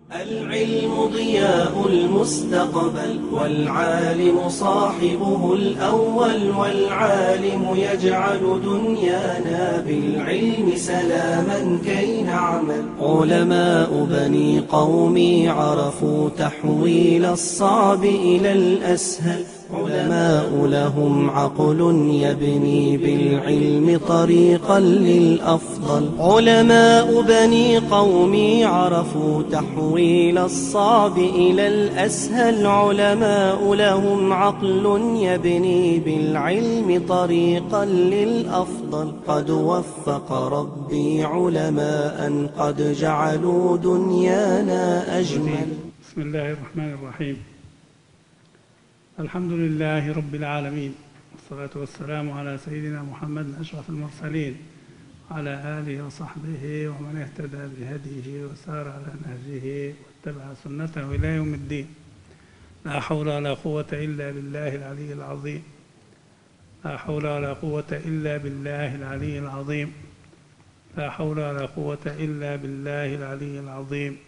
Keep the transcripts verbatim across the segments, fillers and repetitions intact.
العلم ضياء المستقبل، والعالم صاحبه الأول، والعالم يجعل دنيانا بالعلم سلاما كي نعمل. علماء بني قومي عرفوا تحويل الصعب إلى الأسهل، علماء لهم عقل يبني بالعلم طريقا للأفضل. علماء بني قومي عرفوا تحويل الصعب إلى الأسهل، علماء لهم عقل يبني بالعلم طريقا للأفضل. قد وفق ربي علماء قد جعلوا دنيانا أجمل. بسم الله الرحمن الرحيم. الحمد لله رب العالمين، والصلاة والسلام على سيدنا محمد أشرف المرسلين، على آله وصحبه ومن اهتدى بهديه وسار على نهجه واتبع سنته إلى يوم الدين. لا حول ولا قوة إلا بالله العلي العظيم. لا حول ولا قوة إلا بالله العلي العظيم. لا حول ولا قوة إلا بالله العلي العظيم.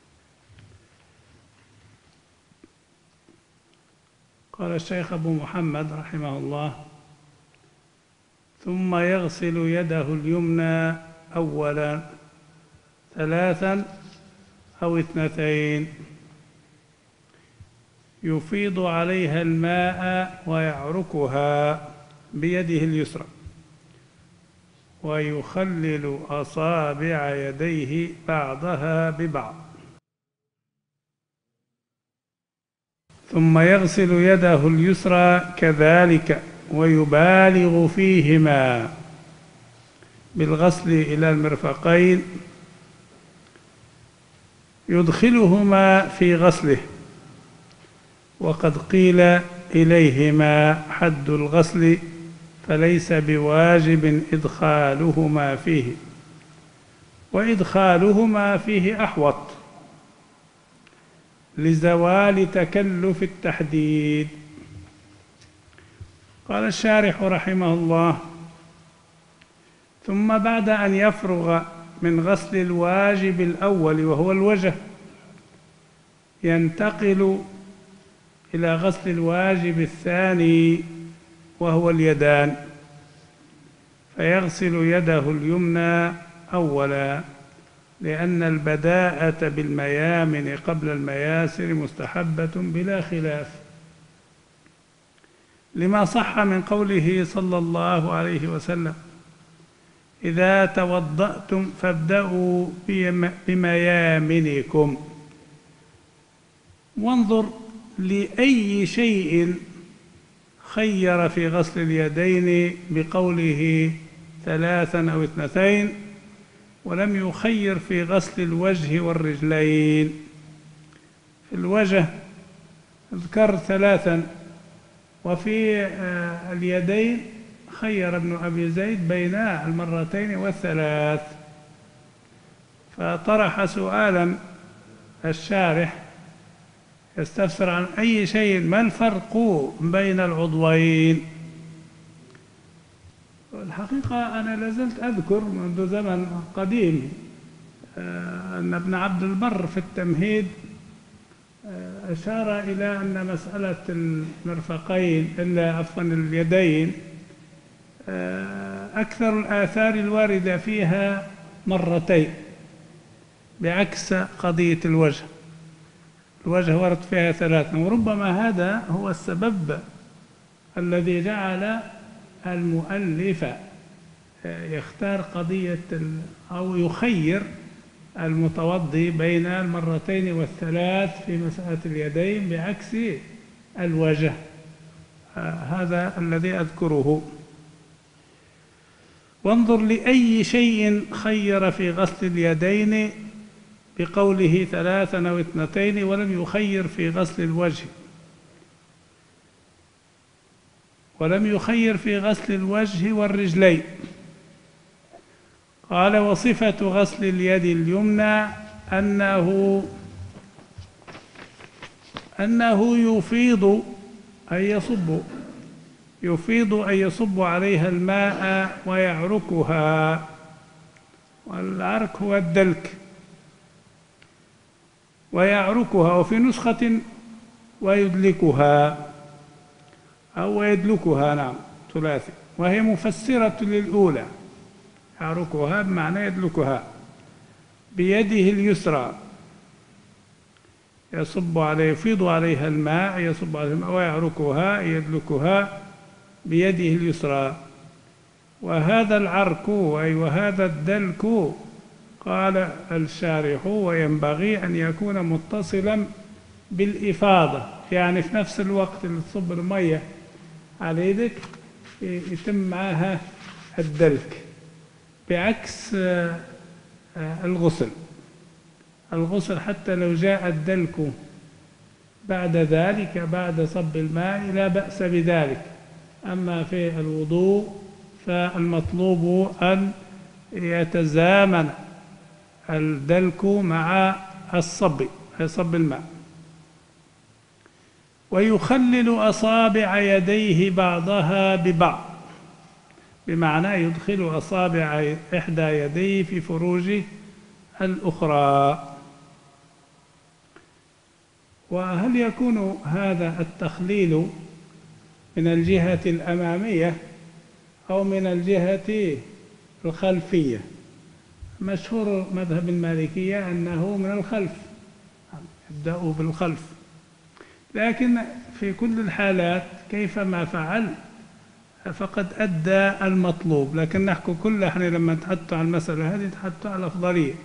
قال الشيخ أبو محمد رحمه الله: ثم يغسل يده اليمنى أولا ثلاثا أو اثنتين، يفيض عليها الماء ويعركها بيده اليسرى، ويخلل أصابع يديه بعضها ببعض، ثم يغسل يده اليسرى كذلك، ويبالغ فيهما بالغسل إلى المرفقين، يدخلهما في غسله، وقد قيل إليهما حد الغسل، فليس بواجب إدخالهما فيه، وإدخالهما فيه أحوط لزوال تكلف التحديد. قال الشارح رحمه الله: ثم بعد أن يفرغ من غسل الواجب الأول وهو الوجه، ينتقل إلى غسل الواجب الثاني وهو اليدان، فيغسل يده اليمنى أولا، لأن البداءة بالميامن قبل المياسر مستحبة بلا خلاف، لما صح من قوله صلى الله عليه وسلم: إذا توضأتم فابدأوا بميامنكم. وانظر لأي شيء خير في غسل اليدين بقوله ثلاثا أو اثنتين، ولم يخير في غسل الوجه والرجلين. في الوجه ذكر ثلاثا، وفي اليدين خير ابن أبي زيد بين المرتين والثلاث. فطرح سؤالا الشارح يستفسر عن أي شيء، ما الفرق بين العضوين؟ الحقيقة أنا لازلت أذكر منذ زمن قديم أن ابن عبد البر في التمهيد أشار إلى أن مسألة المرفقين إلا عفوا اليدين أكثر الآثار الواردة فيها مرتين، بعكس قضية الوجه. الوجه ورد فيها ثلاثة، وربما هذا هو السبب الذي جعل المؤلف يختار قضية أو يخير المتوضي بين المرتين والثلاث في مسألة اليدين بعكس الوجه. هذا الذي أذكره. وانظر لأي شيء خير في غسل اليدين بقوله ثلاثا أو اثنتين، ولم يخير في غسل الوجه، ولم يخير في غسل الوجه والرجلين. قال: وصفة غسل اليد اليمنى أنه أنه يفيض أي يصب يفيض أي يصب عليها الماء ويعركها، والعرك هو الدلك، ويعركها، وفي نسخة ويدلكها أو يدلكها، نعم ثلاثي، وهي مفسرة للأولى. يعركها بمعنى يدلكها. بيده اليسرى يصب عليه، يفيض عليها الماء، يصب عليها الماء، ويعركها يدلكها بيده اليسرى. وهذا العرك أي وهذا الدلك قال الشارح وينبغي أن يكون متصلا بالإفاضة، يعني في نفس الوقت اللي تصب المية على يدك يتم معها الدلك، بعكس الغسل. الغسل حتى لو جاء الدلك بعد ذلك بعد صب الماء لا بأس بذلك، أما في الوضوء فالمطلوب أن يتزامن الدلك مع الصب، صب الماء. ويخلل أصابع يديه بعضها ببعض، بمعنى يدخل أصابع إحدى يديه في فروج الأخرى. وهل يكون هذا التخليل من الجهة الأمامية أو من الجهة الخلفية؟ مشهور مذهب المالكية أنه من الخلف، يبدأ بالخلف، لكن في كل الحالات كيفما فعل فقد أدى المطلوب. لكن نحكي كل احنا لما نتحدث عن المسألة هذه نتحدث عن الأفضلية.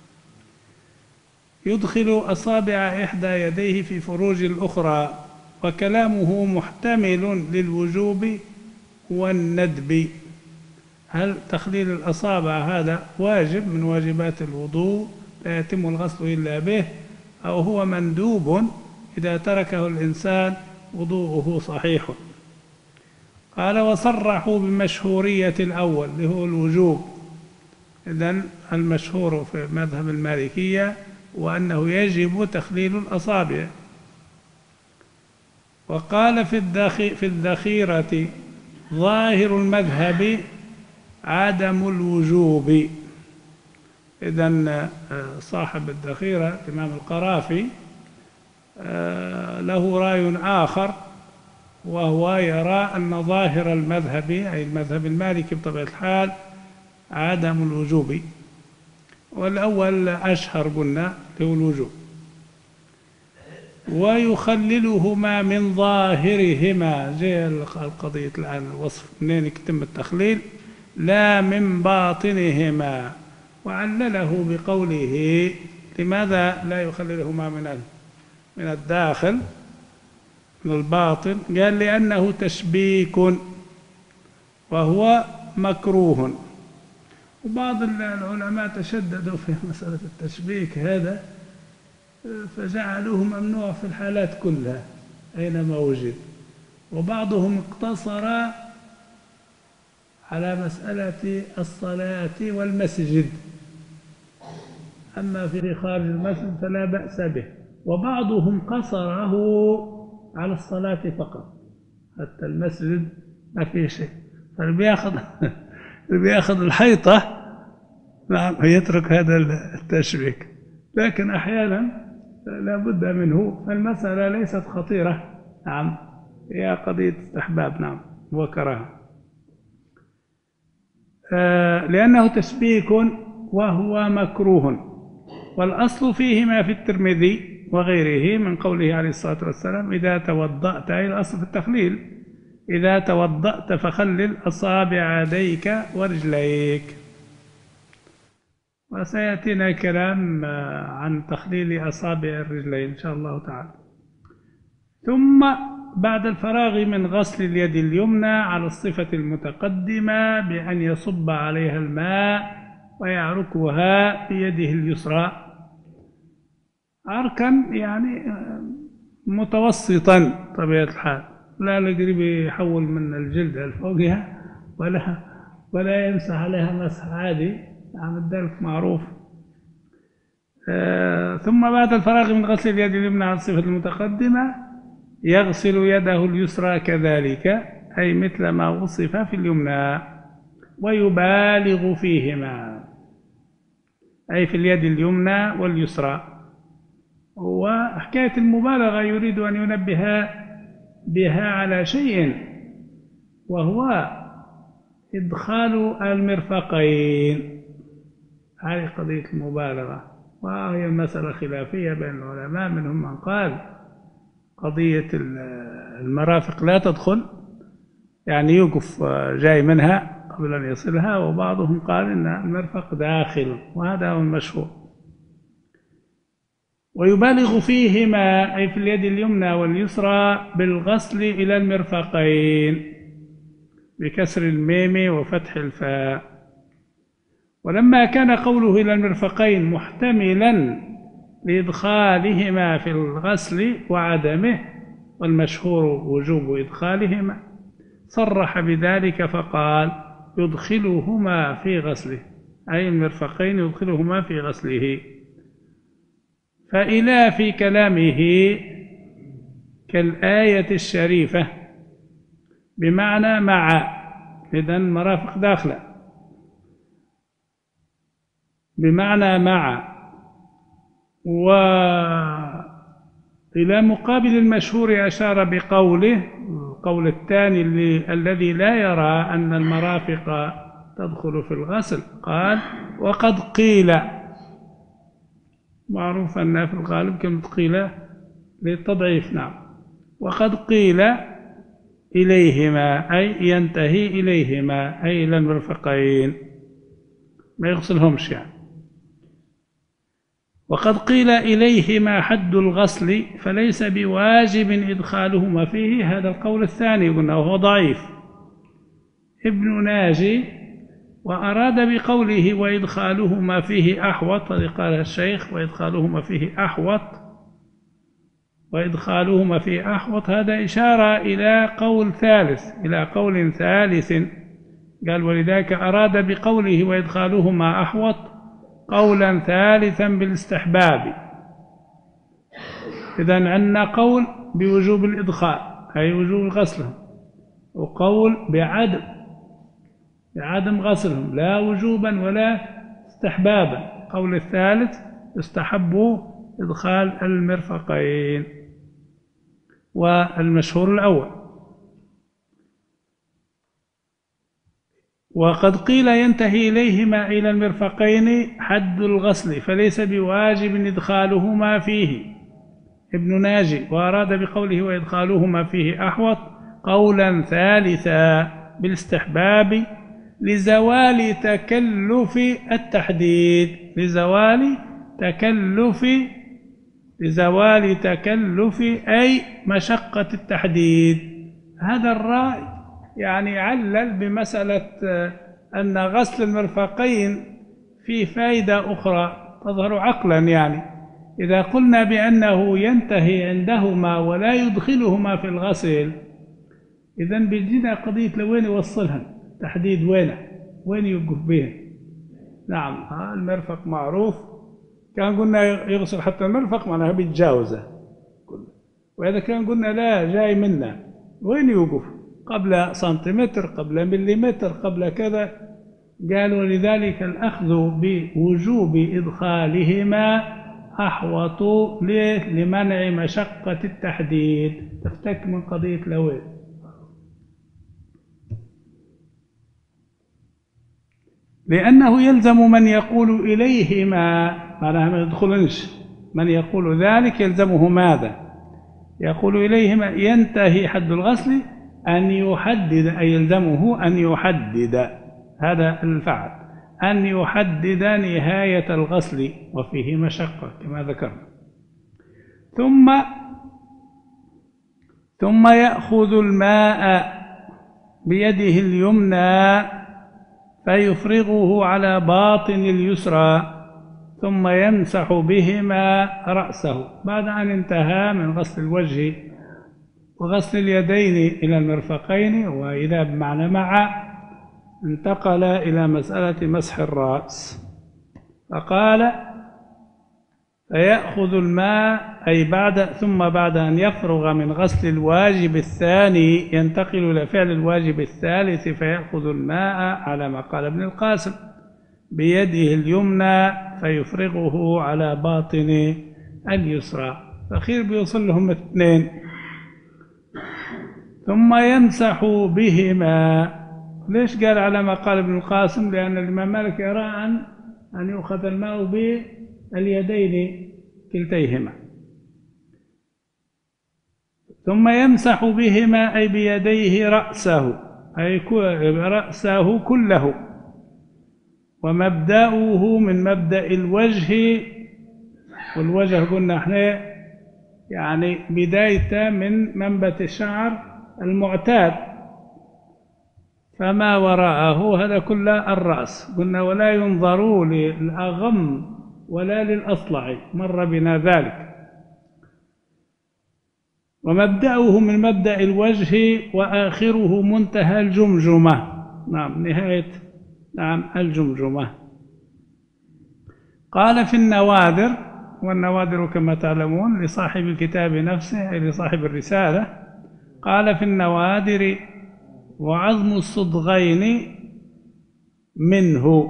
يدخل أصابع إحدى يديه في فروج الأخرى، وكلامه محتمل للوجوب والندب. هل تخليل الأصابع هذا واجب من واجبات الوضوء لا يتم الغسل إلا به، أو هو مندوب إذا تركه الإنسان وضوءه صحيح؟ قال وصرحوا بمشهورية الأول اللي هو الوجوب. إذن المشهور في مذهب المالكية وأنه يجب تخليل الأصابع. وقال في الذخيرة ظاهر المذهب عدم الوجوب. إذن صاحب الذخيرة الإمام القرافي له رأي آخر، وهو يرى أن ظاهر المذهب أي المذهب المالكي بطبيعة الحال عدم الوجوب، والأول أشهر قلنا له الوجوب. ويخللهما من ظاهرهما، زي القضية الآن الوصف منين يتم التخليل، لا من باطنهما. وعلله بقوله لماذا لا يخللهما من من الداخل من الباطن؟ قال لأنه تشبيك وهو مكروه. وبعض العلماء تشددوا في مسألة التشبيك هذا فجعلوه ممنوع في الحالات كلها أينما وجد، وبعضهم اقتصر على مسألة الصلاة والمسجد، أما في خارج المسجد فلا بأس به. وبعضهم قصره على الصلاة فقط، حتى المسجد ما فيه شيء. فاللي بياخذ اللي بياخذ الحيطة نعم يترك هذا التشبيك، لكن أحيانا لا بد منه. فالمسألة ليست خطيرة، نعم هي قضية استحباب نعم وكراهة، آه لأنه تشبيك وهو مكروه. والأصل فيهما في الترمذي وغيره من قوله عليه الصلاة والسلام إذا توضأت، أي الأصل في التخليل إذا توضأت فخلل أصابع يديك ورجليك. وسيأتينا كلام عن تخليل أصابع الرجلين إن شاء الله تعالى. ثم بعد الفراغ من غسل اليد اليمنى على الصفة المتقدمة بأن يصب عليها الماء ويعركها بيده اليسرى عركا يعني متوسطا طبيعة الحال، لا القريب يحول من الجلد الفوقها ولا ولا يمسح عليها مسح عادي، عن ذلك معروف. آه ثم بعد الفراغ من غسل اليد اليمنى على الصفة المتقدمة يغسل يده اليسرى كذلك، أي مثل ما وصف في اليمنى، ويبالغ فيهما أي في اليد اليمنى واليسرى. وحكاية المبالغة يريد أن ينبه بها على شيء، وهو إدخال المرفقين. هذه قضية المبالغة، وهي مسألة خلافية بين العلماء، منهم من قال قضية المرافق لا تدخل، يعني يوقف جاي منها قبل أن يصلها، وبعضهم قال إن المرفق داخل، وهذا هو المشهور. ويبالغ فيهما أي في اليد اليمنى واليسرى بالغسل إلى المرفقين بكسر الميم وفتح الفاء. ولما كان قوله إلى المرفقين محتملا لإدخالهما في الغسل وعدمه، والمشهور وجوب إدخالهما، صرح بذلك فقال يدخلهما في غسله، أي المرفقين يدخلهما في غسله. فإلى في كلامه كالآية الشريفة بمعنى مع، إذن مرافق داخلة بمعنى مع. وإلى مقابل المشهور أشار بقوله، القول الثاني الذي لا يرى أن المرافق تدخل في الغسل، قال وقد قيل، معروف أن في الغالب كلمة قيل للتضعيف، نعم، وقد قيل إليهما أي ينتهي إليهما أي إلى المرفقين، ما يغسلهمش يعني. وقد قيل إليهما حد الغسل فليس بواجب إدخالهما فيه، هذا القول الثاني قلنا وهو ضعيف. ابن ناجي وأراد بقوله وإدخالهما فيه أحوط، هذه قال الشيخ وإدخالهما فيه أحوط، وإدخالهما فيه أحوط، هذا إشارة إلى قول ثالث، إلى قول ثالث، قال ولذلك أراد بقوله وإدخالهما أحوط قولا ثالثا بالاستحباب. إذن عندنا قول بوجوب الإدخال أي وجوب غسلهم، وقول بعدم بعدم غسلهم لا وجوبا ولا استحبابا. قول الثالث استحبوا إدخال المرفقين، والمشهور الأول. وقد قيل ينتهي إليهما إلى المرفقين حد الغسل فليس بواجب إدخالهما فيه، ابن ناجي وأراد بقوله وإدخالهما فيه أحوط قولا ثالثا بالاستحباب لزوال تكلف التحديد، لزوال تكلف لزوال تكلف أي مشقة التحديد. هذا الرأي يعني علل بمسألة أن غسل المرفقين فيه فائدة أخرى تظهر عقلا، يعني إذا قلنا بأنه ينتهي عندهما ولا يدخلهما في الغسل، إذن بيجينا قضية لوين يوصلها، تحديد وين وين يوقف به. نعم المرفق معروف، كان قلنا يغسل حتى المرفق معناها بيتجاوزه، وإذا كان قلنا لا جاي منا وين يوقف، قبل سنتيمتر قبل مليمتر قبل كذا، قالوا لذلك الأخذ بوجوب إدخالهما أحوط لمنع مشقة التحديد، تفتك من قضية لوين. لأنه يلزم من يقول إليهما، معناها ما يدخلنش، من يقول ذلك يلزمه ماذا؟ يقول إليهما ينتهي حد الغسل أن يحدد، أي يلزمه أن يحدد، هذا الفعل، أن يحدد نهاية الغسل وفيه مشقة كما ذكرنا. ثم ثم يأخذ الماء بيده اليمنى فيفرغه على باطن اليسرى ثم يمسح بهما رأسه بعد أن انتهى من غسل الوجه وغسل اليدين إلى المرفقين، وإذا بمعنى مع انتقل إلى مسألة مسح الرأس، فقال فيأخذ الماء أي بعد ثم بعد أن يفرغ من غسل الواجب الثاني ينتقل إلى فعل الواجب الثالث فيأخذ الماء على ما قال ابن القاسم بيده اليمنى فيفرغه على باطن اليسرى، الأخير بيوصل لهم اثنين. ثم يمسح بهما. ليش قال على ما قال ابن القاسم؟ لأن الإمام مالك يرى أن أن يؤخذ الماء باليدين كلتيهما. ثم يمسح بهما أي بيديه رأسه، أي رأسه كله. ومبدأه من مبدأ الوجه، والوجه قلنا احنا يعني بدايته من منبت الشعر المعتاد، فما وراءه هذا كله الرأس. قلنا ولا ينظر للأغم ولا للأصلع، مر بنا ذلك. ومبدأه من مبدأ الوجه وآخره منتهى الجمجمة. نعم، نهاية نعم الجمجمة. قال في النوادر، والنوادر كما تعلمون لصاحب الكتاب نفسه أي لصاحب الرسالة. قال في النوادر وعظم الصدغين منه.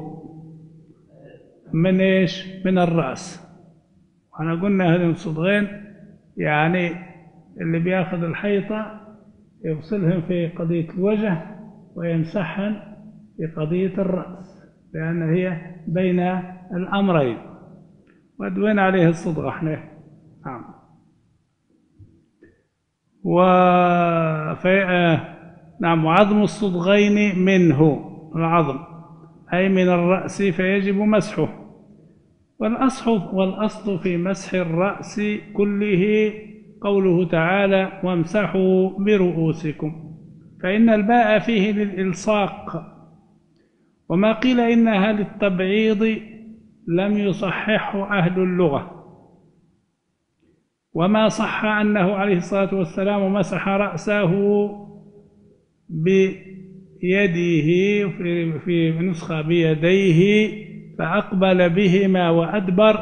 من إيش؟ من الرأس. وأنا قلنا هذين الصدغين يعني اللي بياخذ الحيطة يفصلهم في قضية الوجه ويمسحهم في قضية الرأس، لأن هي بين الأمرين. ودوين عليه الصدغة احنا. نعم. وفي نعم وعظم الصدغين منه، العظم أي من الرأس، فيجب مسحه. والأصل والأصل في مسح الرأس كله قوله تعالى وامسحوا برؤوسكم، فإن الباء فيه للإلصاق. وما قيل إنها للتبعيض لم يصححه أهل اللغة. وما صح أنه عليه الصلاة والسلام مسح رأسه بيده، في نسخة بيديه، فأقبل بهما وأدبر،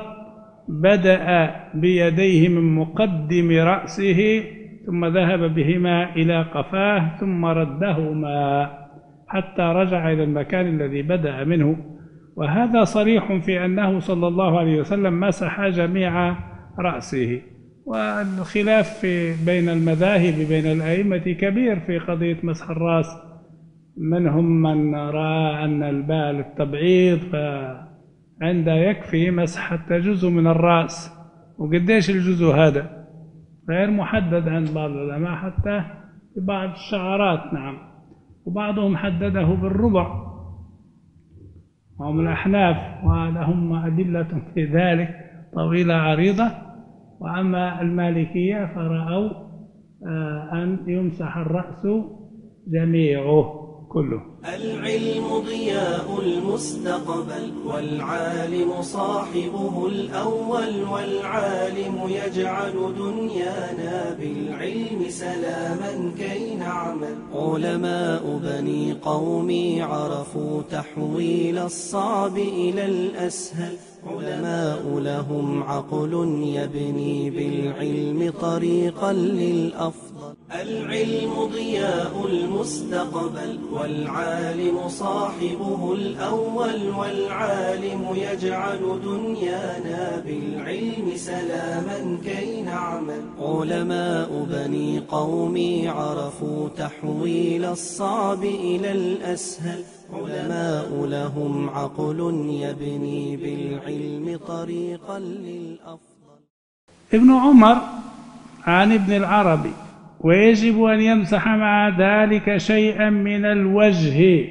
بدأ بيديه من مقدم رأسه ثم ذهب بهما إلى قفاه ثم ردهما حتى رجع إلى المكان الذي بدأ منه. وهذا صريح في أنه صلى الله عليه وسلم مسح جميع رأسه. والخلاف في بين المذاهب بين الأئمة كبير في قضية مسح الرأس. منهم من رأى أن الباء للتبعيض فعند يكفي مسح حتى جزء من الرأس، وقديش الجزء هذا غير محدد عند بعض العلماء حتى في بعض الشعرات. نعم. وبعضهم حدده بالربع، وهم الأحناف ولهم أدلة في ذلك طويلة عريضة. وأما المالكية فرأوا أن يمسح الرأس جميعه كله. العلم ضياء المستقبل، والعالم صاحبه الأول، والعالم يجعل دنيانا بالعلم سلاما كي نعمل. علماء بني قومي عرفوا تحويل الصعب إلى الأسهل. علماء لهم عقل يبني بالعلم طريقا للأفضل. العلم ضياء المستقبل، والعالم صاحبه الأول، والعالم يجعل دنيانا بالعلم سلاما كي نعمل. علماء بني قومي عرفوا تحويل الصعب إلى الأسهل. علماء لهم عقل يبني بالعلم طريقا للأفضل. ابن عمر عن ابن العربي: ويجب أن يمسح مع ذلك شيئا من الوجه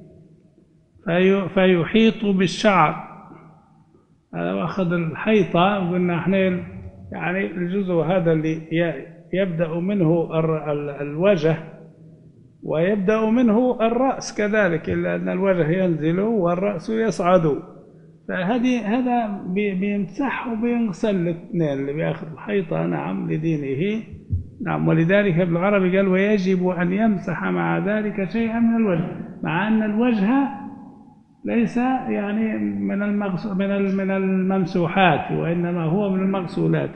في فيحيط بالشعر. هذا واخذ الحيطة وقلنا احنا يعني الجزء هذا اللي يبدأ منه الوجه ويبدأ منه الرأس كذلك، إلا أن الوجه ينزل والرأس يصعد. فهذه هذا بيمسح وبيغسل الاثنين اللي بياخذ الحيطة. نعم، لدينه. نعم. ولذلك ابن العربي قال: ويجب أن يمسح مع ذلك شيئا من الوجه، مع أن الوجه ليس يعني من من من الممسوحات، وإنما هو من المغسولات.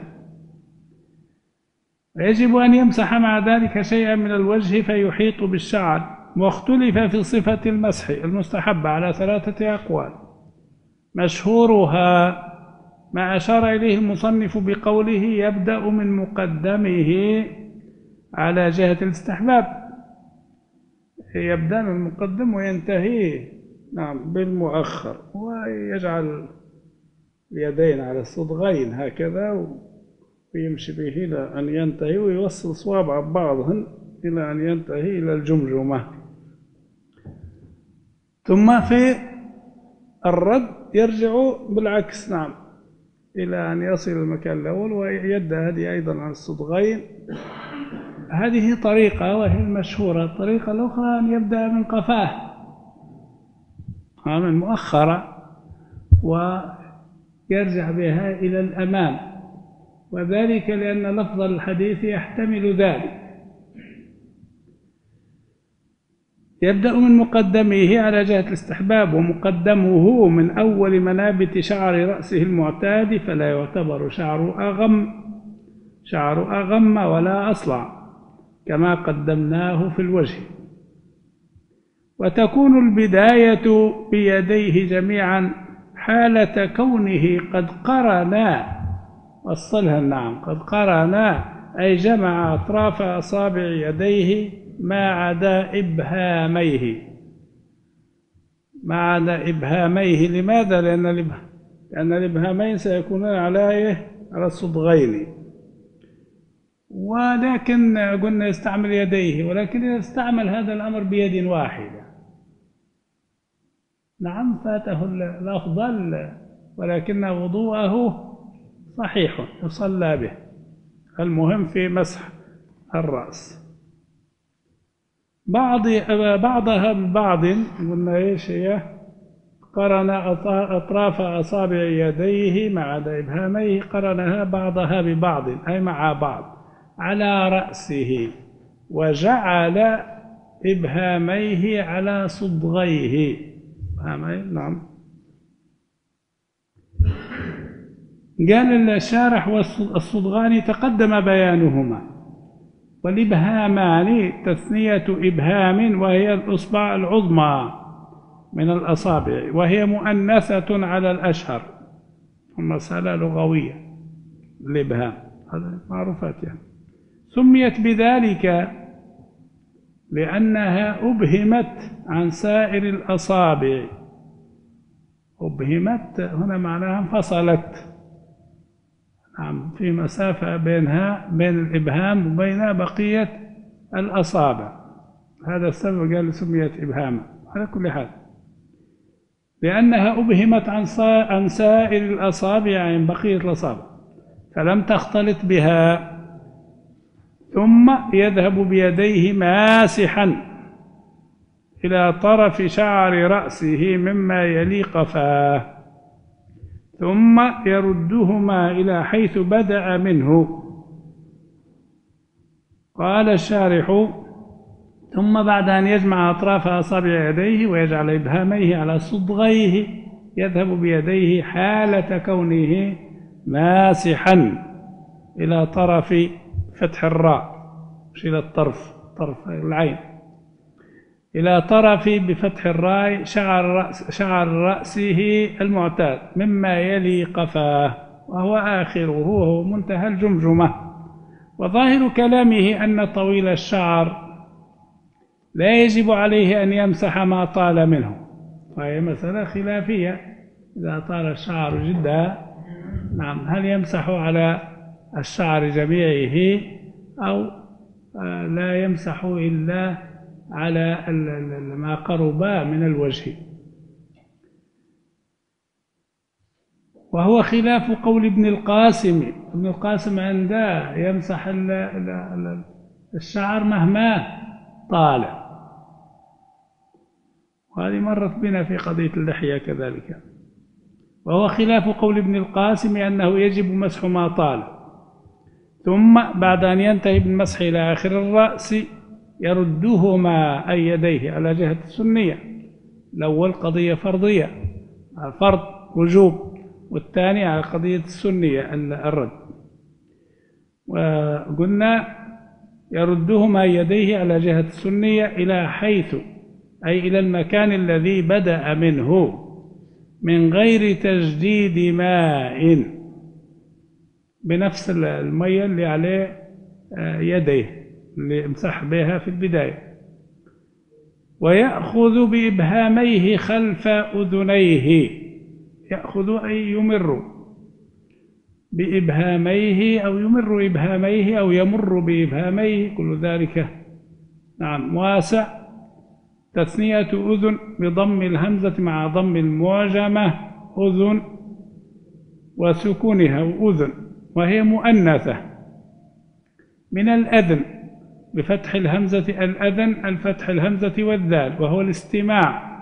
ويجب أن يمسح مع ذلك شيئا من الوجه فيحيط بالشعر. واختلف في صفة المسح المستحبة على ثلاثة أقوال، مشهورها ما أشار إليه المصنف بقوله يبدأ من مقدمه على جهة الاستحباب، يبدأ من المقدم وينتهي نعم بالمؤخر، ويجعل اليدين على الصدغين هكذا ويمشي به إلى أن ينتهي، ويوصل صوابع بعضهن إلى أن ينتهي إلى الجمجمة. ثم في الرد يرجع بالعكس نعم إلى أن يصل المكان الأول ويد هذه أيضا على الصدغين. هذه طريقة وهي المشهورة. الطريقة الأخرى أن يبدأ من قفاه من مؤخرة ويرجع بها إلى الأمام، وذلك لأن لفظ الحديث يحتمل ذلك. يبدأ من مقدمه على جهة الاستحباب، ومقدمه من أول منابت شعر رأسه المعتاد، فلا يعتبر شعر أغم شعر أغم ولا أصلع كما قدمناه في الوجه. وتكون البداية بيديه جميعا حالة كونه قد قرنا، وصلها نعم قد قرنا، أي جمع أطراف أصابع يديه ما عدا إبهاميه ما عدا إبهاميه. لماذا؟ لأن لأن الإبهامين سيكونون على على الصدغين، ولكن قلنا يستعمل يديه، ولكن يستعمل هذا الأمر بيد واحدة نعم فاته الأفضل، ولكن وضوءه صحيح يصلى به. المهم في مسح الرأس بعض بعضها ببعض. قلنا ايش هي؟ قرن أطراف أصابع يديه مع إبهاميه، قرنها بعضها ببعض أي مع بعض على رأسه، وجعل إبهاميه على صدغيه. نعم. قال الشارح والصدغان تقدم بيانهما، والإبهامان تثنية إبهام وهي الإصبع العظمى من الأصابع، وهي مؤنثة على الأشهر، مسألة لغوية الإبهام هذا معروفات يعني. سميت بذلك لأنها أبهمت عن سائر الأصابع. أبهمت هنا معناها انفصلت نعم، في مسافة بينها بين الإبهام وبين بقية الأصابع. هذا السبب قال سميت إبهاما. على كل حال لأنها أبهمت عن سائر الأصابع عن بقية الأصابع فلم تختلط بها. ثم يذهب بيديه ماسحا إلى طرف شعر رأسه مما يلي قفاه، ثم يردهما إلى حيث بدأ منه. قال الشارح: ثم بعد أن يجمع أطراف أصابع يديه ويجعل إبهاميه على صدغيه يذهب بيديه حالة كونه ماسحا إلى طرف فتح الراء، مش إلى الطرف، طرف العين، إلى طرف بفتح الراء شعر رأس شعر رأسه المعتاد مما يلي قفاه، وهو آخره وهو منتهى الجمجمة. وظاهر كلامه أن طويل الشعر لا يجب عليه أن يمسح ما طال منه، فهي مسألة خلافية. إذا طال الشعر جدا نعم هل يمسح على الشعر جميعه أو لا يمسح إلا على ما قرب من الوجه؟ وهو خلاف قول ابن القاسم. ابن القاسم عنده يمسح الشعر مهما طال، وهذه مرت بنا في قضية اللحية كذلك. وهو خلاف قول ابن القاسم أنه يجب مسح ما طال، ثم بعد أن ينتهي بالمسح إلى آخر الرأس يردهما أي يديه على جهة السنية. الأول قضية فرضية الفرض وجوب، والثاني على قضية السنية الرد. وقلنا يردهما يديه على جهة السنية إلى حيث أي إلى المكان الذي بدأ منه من غير تجديد ماء، بنفس المية اللي عليه يديه اللي امسح بها في البداية. ويأخذ بإبهاميه خلف أذنيه، يأخذ أي يمر بإبهاميه أو يمر إبهاميه أو يمر بإبهاميه، كل ذلك نعم واسع. تثنية أذن بضم الهمزة مع ضم المعجمة أذن وسكونها وأذن، وهي مؤنثة من الأذن بفتح الهمزة الأذن الفتح الهمزة والذال وهو الاستماع.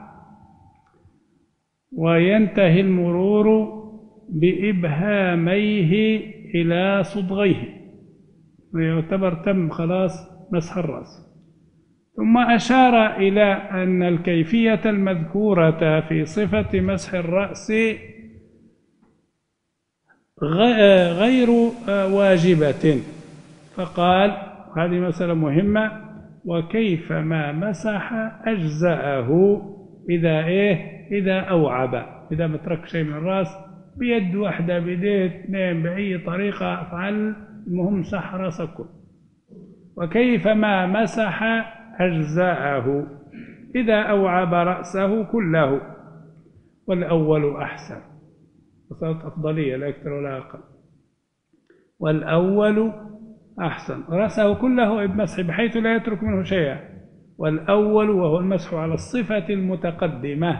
وينتهي المرور بإبهاميه إلى صدغيه، ويعتبر تم خلاص مسح الرأس. ثم أشار إلى أن الكيفية المذكورة في صفة مسح الرأس غير واجبة، فقال هذه مسألة مهمة: وكيف ما مسح أجزأه إذا إيه إذا أوعب، إذا ما ترك شيء من الرأس بيد واحدة بيديه اثنين بأي طريقة أفعل، المهم مسح رأسه كله. وكيف ما مسح أجزاءه إذا أوعب رأسه كله، والأول أحسن، وصارت أفضلية لا أكثر ولا أقل. والأول أحسن، رأسه كله بمسح بحيث لا يترك منه شيئا. والأول وهو المسح على الصفة المتقدمة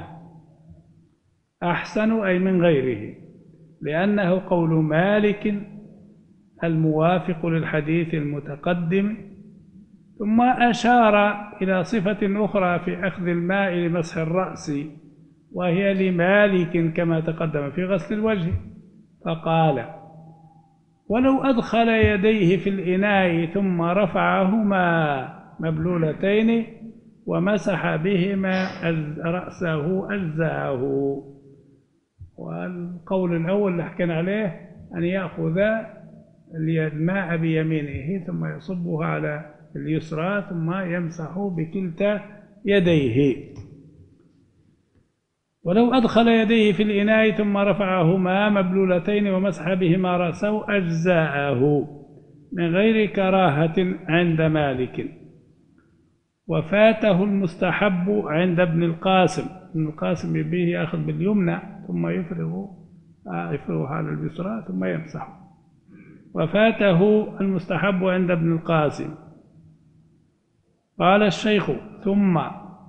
أحسن أي من غيره، لأنه قول مالك الموافق للحديث المتقدم. ثم أشار إلى صفة أخرى في أخذ الماء لمسح الرأس، وهي لمالك كما تقدم في غسل الوجه، فقال: ولو أدخل يديه في الإناء ثم رفعهما مبلولتين ومسح بهما رأسه أجزاءه. والقول الأول اللي حكينا عليه أن يأخذ الماء بيمينه ثم يصبه على اليسرى ثم يمسح بكلتا يديه. ولو أدخل يديه في الإناء ثم رفعهما مبلولتين ومسح بهما رأسه أجزاءه من غير كراهة عند مالك. وفاته المستحب عند ابن القاسم، ابن القاسم به يأخذ باليمنى ثم يفرغ يفرغ على اليسرى ثم يمسح. وفاته المستحب عند ابن القاسم. قال الشيخ: ثم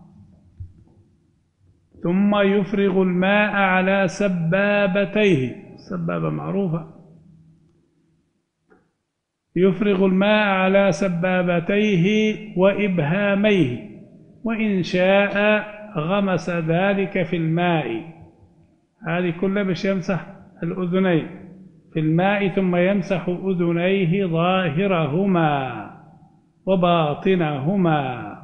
ثم يفرغ الماء على سبابتيه، سبابة معروفة، يفرغ الماء على سبابتيه وإبهاميه، وإن شاء غمس ذلك في الماء. هذه كلها باش يمسح الأذنين في الماء، ثم يمسح أذنيه ظاهرهما وباطنهما.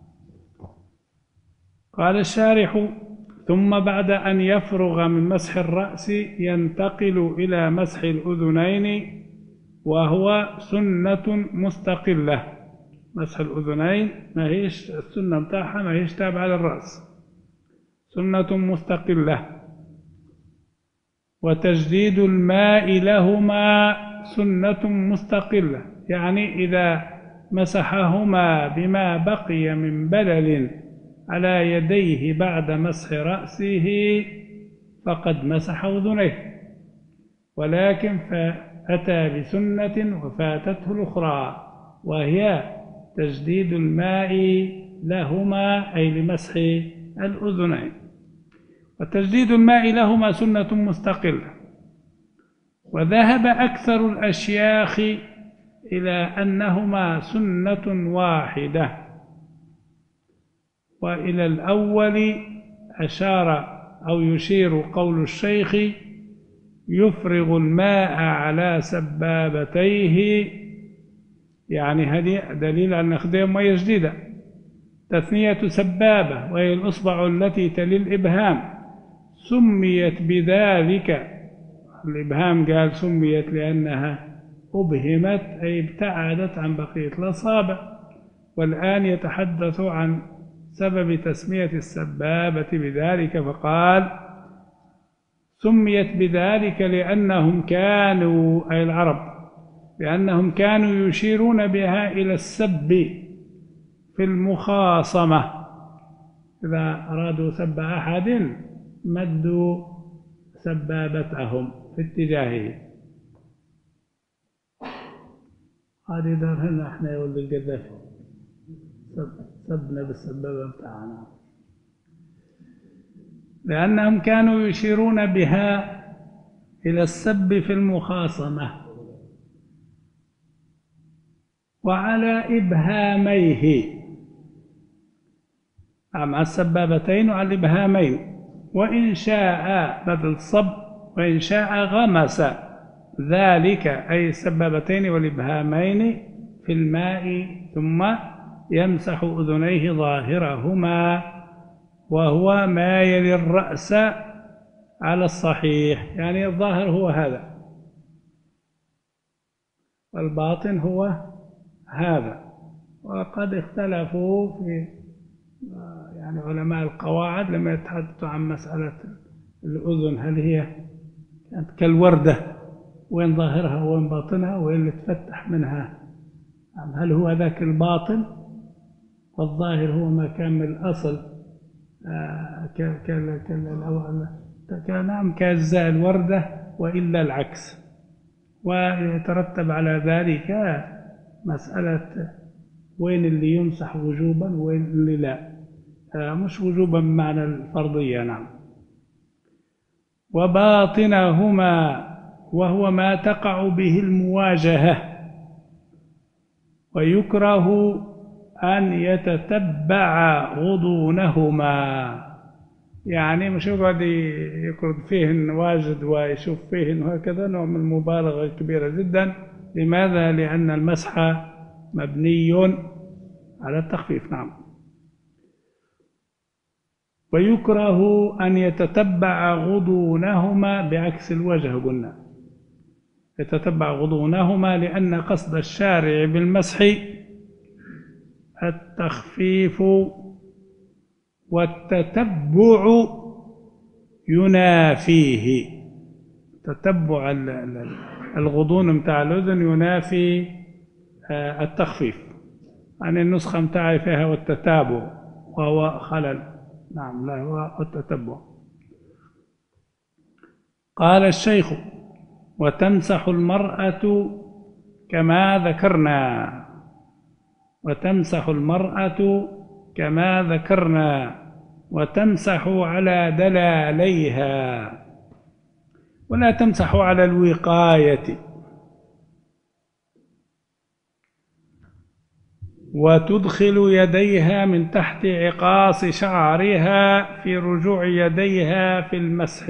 قال الشارح: ثم بعد أن يفرغ من مسح الرأس ينتقل إلى مسح الأذنين، وهو سنة مستقلة. مسح الأذنين ما هيش السنة متاعها، ما هيش تابعة للرأس، سنة مستقلة. وتجديد الماء لهما سنة مستقلة، يعني إذا مسحهما بما بقي من بلل على يديه بعد مسح رأسه فقد مسح أذنيه، ولكن فأتى بسنة وفاتته الأخرى، وهي تجديد الماء لهما أي لمسح الأذنين. وتجديد الماء لهما سنة مستقلة. وذهب أكثر الأشياخ إلى أنهما سنة واحدة. وإلى الأول أشار أو يشير قول الشيخ: يفرغ الماء على سبابتيه، يعني هذه دليل أن نخدم مية جديدة. تثنية سبابة وهي الإصبع التي تلي الإبهام، سميت بذلك. الإبهام قال سميت لأنها أبهمت أي ابتعدت عن بقية الأصابع، والآن يتحدث عن سبب تسمية السبابة بذلك، فقال سميت بذلك لأنهم كانوا، أي العرب، لأنهم كانوا يشيرون بها إلى السب في المخاصمة. إذا أرادوا سب أحد مدوا سبابتهم في اتجاهه. هذه دارنا احنا يا ولد القذافي، سبنا بالسبابة بتاعنا، لأنهم كانوا يشيرون بها إلى السب في المخاصمة وعلى إبهاميه، مع السبابتين وعلى الإبهامين، وإن شاء بدل صب، وإن شاء غمس ذلك أي السبابتين والإبهامين في الماء ثم يمسح أذنيه ظاهرهما، وهو ما يلي الرأس على الصحيح، يعني الظاهر هو هذا والباطن هو هذا. وقد اختلفوا في يعني علماء القواعد لما يتحدثوا عن مسألة الأذن، هل هي كانت كالوردة وين ظاهرها وين باطنها وين اللي تفتح منها، هل هو ذاك الباطن والظاهر هو ما كان من الأصل كنعم كأجزاء الوردة وإلا العكس. ويترتب على ذلك مسألة وين اللي يمسح وجوبا وين اللي لا، مش وجوبا بمعنى الفرضية. نعم. وباطنهما وهو ما تقع به المواجهة، ويكره أن يتتبع غضونهما، يعني مش يقعد يقعد فيهن واجد ويشوف فيهن وهكذا، نوع من المبالغة كبيرة جدا. لماذا؟ لأن المسح مبني على التخفيف. نعم. ويكره أن يتتبع غضونهما بعكس الوجه، قلنا يتتبع غضونهما لأن قصد الشارع بالمسح التخفيف، والتتبع ينافيه، تتبع الغضون متاع الأذن ينافي التخفيف. يعني النسخة متاعي فيها والتتابع وهو خلل. نعم، لا هو التتبع. قال الشيخ: وتمسح المرأة كما ذكرنا، وتمسح المرأة كما ذكرنا، وتمسح على دلاليها، ولا تمسح على الوقاية. وتدخل يديها من تحت عقاص شعرها في رجوع يديها في المسح.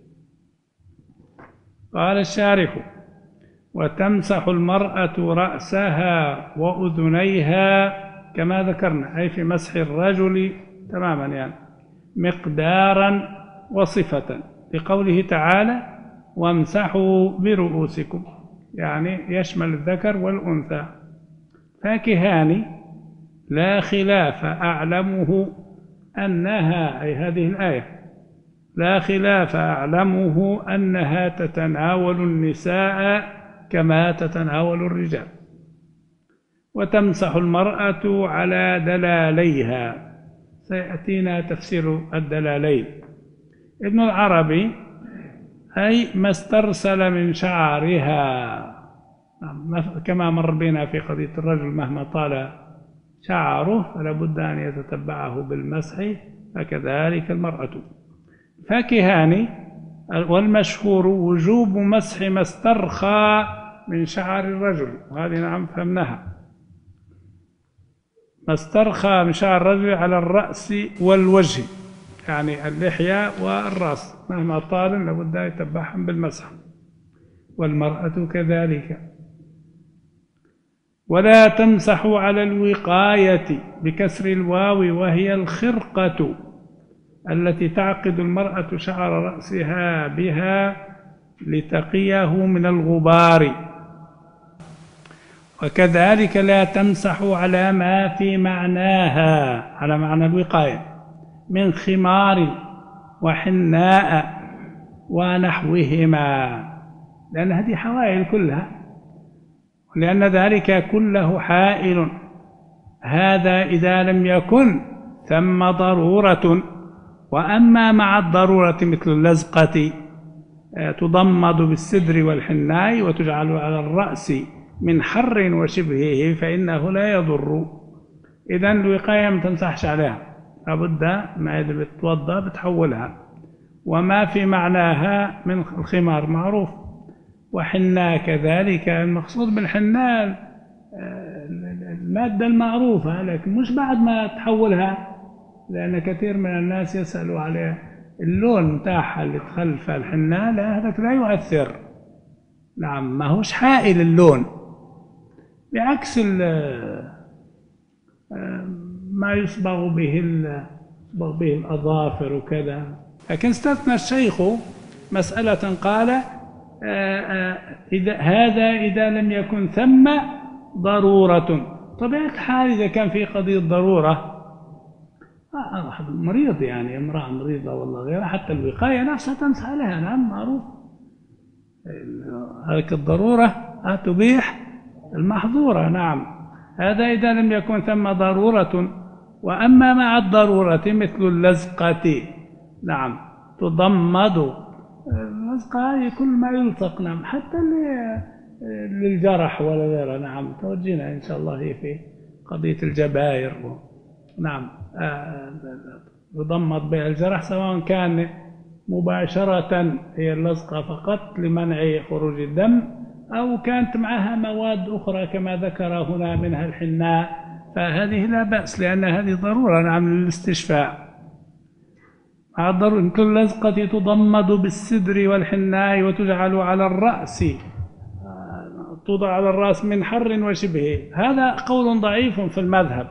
قال الشارح: وتمسح المرأة رأسها وأذنيها كما ذكرنا، أي في مسح الرجل تماما، يعني مقدارا وصفة، لقوله تعالى: وامسحوا برؤوسكم، يعني يشمل الذكر والأنثى. فاكهان لا خلاف أعلمه أنها، أي هذه الآية، لا خلاف أعلمه أنها تتناول النساء كما تتناول الرجال. وتمسح المرأة على دلاليها، سيأتينا تفسير الدلالين. ابن العربي: أي ما استرسل من شعرها، كما مر بنا في قضية الرجل مهما طال شعره فلا بد أن يتتبعه بالمسح، فكذلك المرأة. فاكهان، والمشهور وجوب مسح ما استرخى من شعر الرجل، وهذه نعم فهمناها، ما استرخى من شعر الرجل على الرأس والوجه، يعني اللحية والرأس مهما طال لابد أن يتبعهم بالمسح، والمرأة كذلك. ولا تمسح على الوقاية بكسر الواو، وهي الخرقة التي تعقد المرأة شعر رأسها بها لتقيه من الغبار. وكذلك لا تمسح على ما في معناها، على معنى الوقاية، من خمار وحناء ونحوهما، لأن هذه حوائل كلها، لأن ذلك كله حائل. هذا إذا لم يكن ثم ضرورة. وأما مع الضرورة مثل اللزقة تضمد بالسدر والحناء وتجعل على الرأس من حر وشبهه فإنه لا يضر. إذن الوقاية ما تمسحش عليها، لابد ما إذا بتوضأ بتحولها. وما في معناها من الخمار معروف، وحناء كذلك. المقصود بالحناء المادة المعروفة، لكن مش بعد ما تحولها، لأن كثير من الناس يسألوا عليه اللون متاعها اللي تخلف الحناء، لا هذاك لا يؤثر. نعم، ما هوش حائل اللون، بعكس ما يصبغ به يصبغ به الأظافر وكذا. لكن استثنى الشيخ مسألة قال إذا هذا إذا لم يكن ثم ضرورة. طبيعة الحال إذا كان في قضية ضرورة، مريض يعني امرأة مريضة والله غيرها، حتى الوقاية نفسها تمسح عليها. نعم معروف، هذه الضرورة تبيح المحظورة. نعم، هذا إذا لم يكن ثم ضرورة. وأما مع الضرورة مثل اللزقة، نعم تضمد. اللزقة هي كل ما يلصق، نعم، حتى للجرح ولا غيره. نعم، توجينا إن شاء الله هي في قضية الجباير. نعم، يضمد بها الجرح، سواء كان مباشرة هي اللزقة فقط لمنع خروج الدم، أو كانت معها مواد أخرى كما ذكر هنا منها الحناء، فهذه لا بأس لأن هذه ضرورة. نعم، للاستشفاء. مع الضرورة مثل اللزقة تضمد بالسدر والحناء وتجعل على الرأس، توضع على الرأس من حر وشبهه. هذا قول ضعيف في المذهب،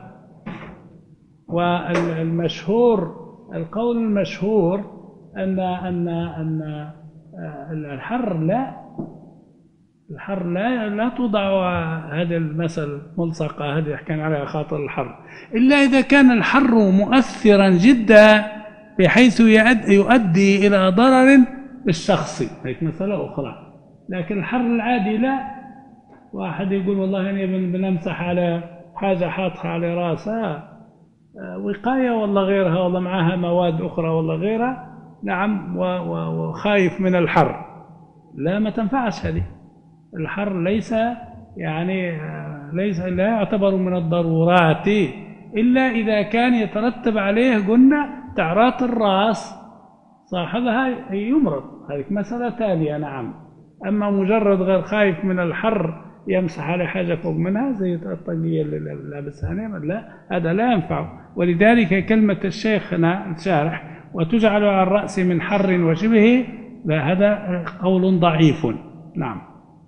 والمشهور القول المشهور أن أن أن الحر لا الحر لا لا توضع هذه المثل ملصقة، هذه يحكي عليها خاطر الحر، إلا إذا كان الحر مؤثرا جدا بحيث يؤدي إلى ضرر بالشخص، هيك مسألة أخرى. لكن الحر العادي لا. واحد يقول والله أنا بنمسح على حاجة حاطها على راسها وقاية والله غيرها، والله معها مواد أخرى والله غيرها، نعم، وخايف من الحر، لا ما تنفعش هذه. الحر ليس يعني ليس لا يعتبر من الضرورات إلا إذا كان يترتب عليه قلنا تعرات الرأس صاحبها يمرض، هذه مسألة ثانية. نعم، أما مجرد غير خايف من الحر يمسح على حاجة فوق منها زي الطاقية اللي لابسها، لا، هذا لا ينفع. ولذلك كلمة الشيخ هنا الشارح وتجعل على الرأس من حر وشبهه، لا، هذا قول ضعيف. نعم،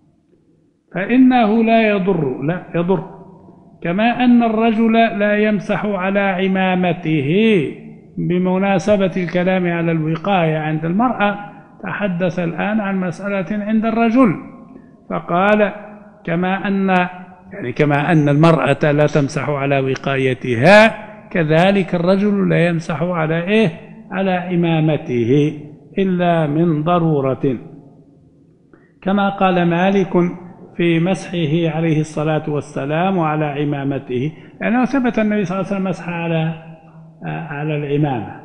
فإنه لا يضر، لا يضر. كما أن الرجل لا يمسح على عمامته. بمناسبة الكلام على الوقاية عند المرأة، تحدث الآن عن مسألة عند الرجل، فقال كما أن يعني كما أن المرأة لا تمسح على وقايتها، كذلك الرجل لا يمسح على إيه؟ على عمامته إلا من ضرورة، كما قال مالك في مسحه عليه الصلاة والسلام على عمامته، لأنه ثبت النبي صلى الله عليه وسلم مسح على على العمامة.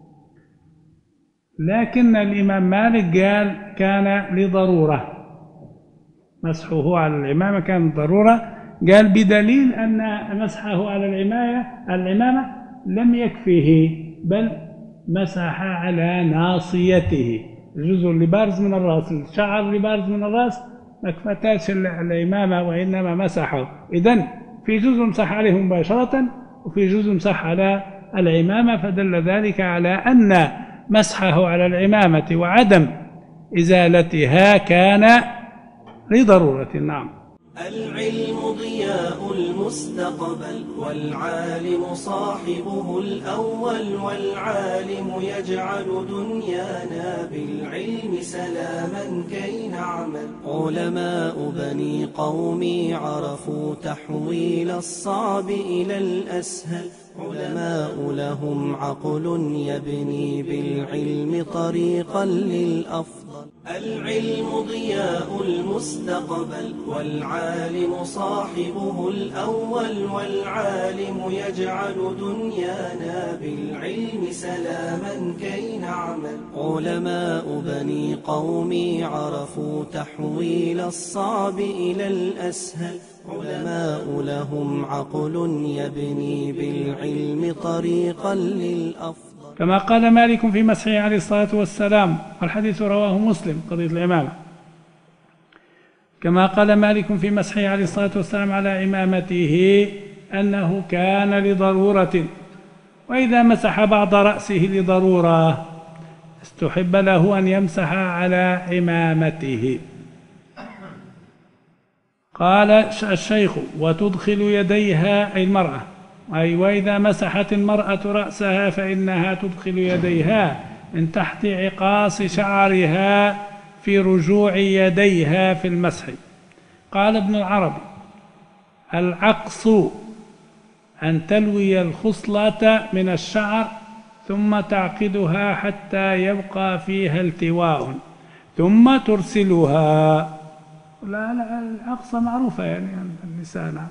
لكن الإمام مالك قال كان لضرورة، مسحه على العمامة كان ضرورة، قال بدليل أن مسحه على العمامة العمامة لم يكفيه، بل مسح على ناصيته، الجزء اللي بارز من الرأس، الشعر اللي بارز من الرأس ما كفتاش العمامة وإنما مسحه. إذن في جزء مسح عليه مباشرة وفي جزء مسح على العمامة، فدل ذلك على أن مسحه على العمامة وعدم إزالتها كان لضرورة. نعم. العلم ضياء المستقبل والعالم صاحبه الأول، والعالم يجعل دنيانا بالعلم سلاما كي نعمل. علماء بني قومي عرفوا تحويل الصعب إلى الأسهل، علماء لهم عقل يبني بالعلم طريقا للأفضل. العلم ضياء المستقبل والعالم صاحبه الأول، والعالم يجعل دنيانا بالعلم سلاما كي نعمل. علماء بني قومي عرفوا تحويل الصعب إلى الأسهل، علماء لهم عقل يبني بالعلم طريقا للأفضل. كما قال مالك في مسحه عليه الصلاة والسلام، والحديث رواه مسلم قضية الإمامة. كما قال مالك في مسحه عليه الصلاة والسلام على إمامته أنه كان لضرورة، وإذا مسح بعض رأسه لضرورة استحب له أن يمسح على إمامته. قال الشيخ: وتدخل يديها أي المرأة، أي وإذا مسحت المرأة رأسها فإنها تدخل يديها من تحت عقاص شعرها في رجوع يديها في المسح. قال ابن العربي: العقص أن تلوي الخصلة من الشعر ثم تعقدها حتى يبقى فيها التواء ثم ترسلها. لا لا العقصة معروفة يعني عند النساء. نعم.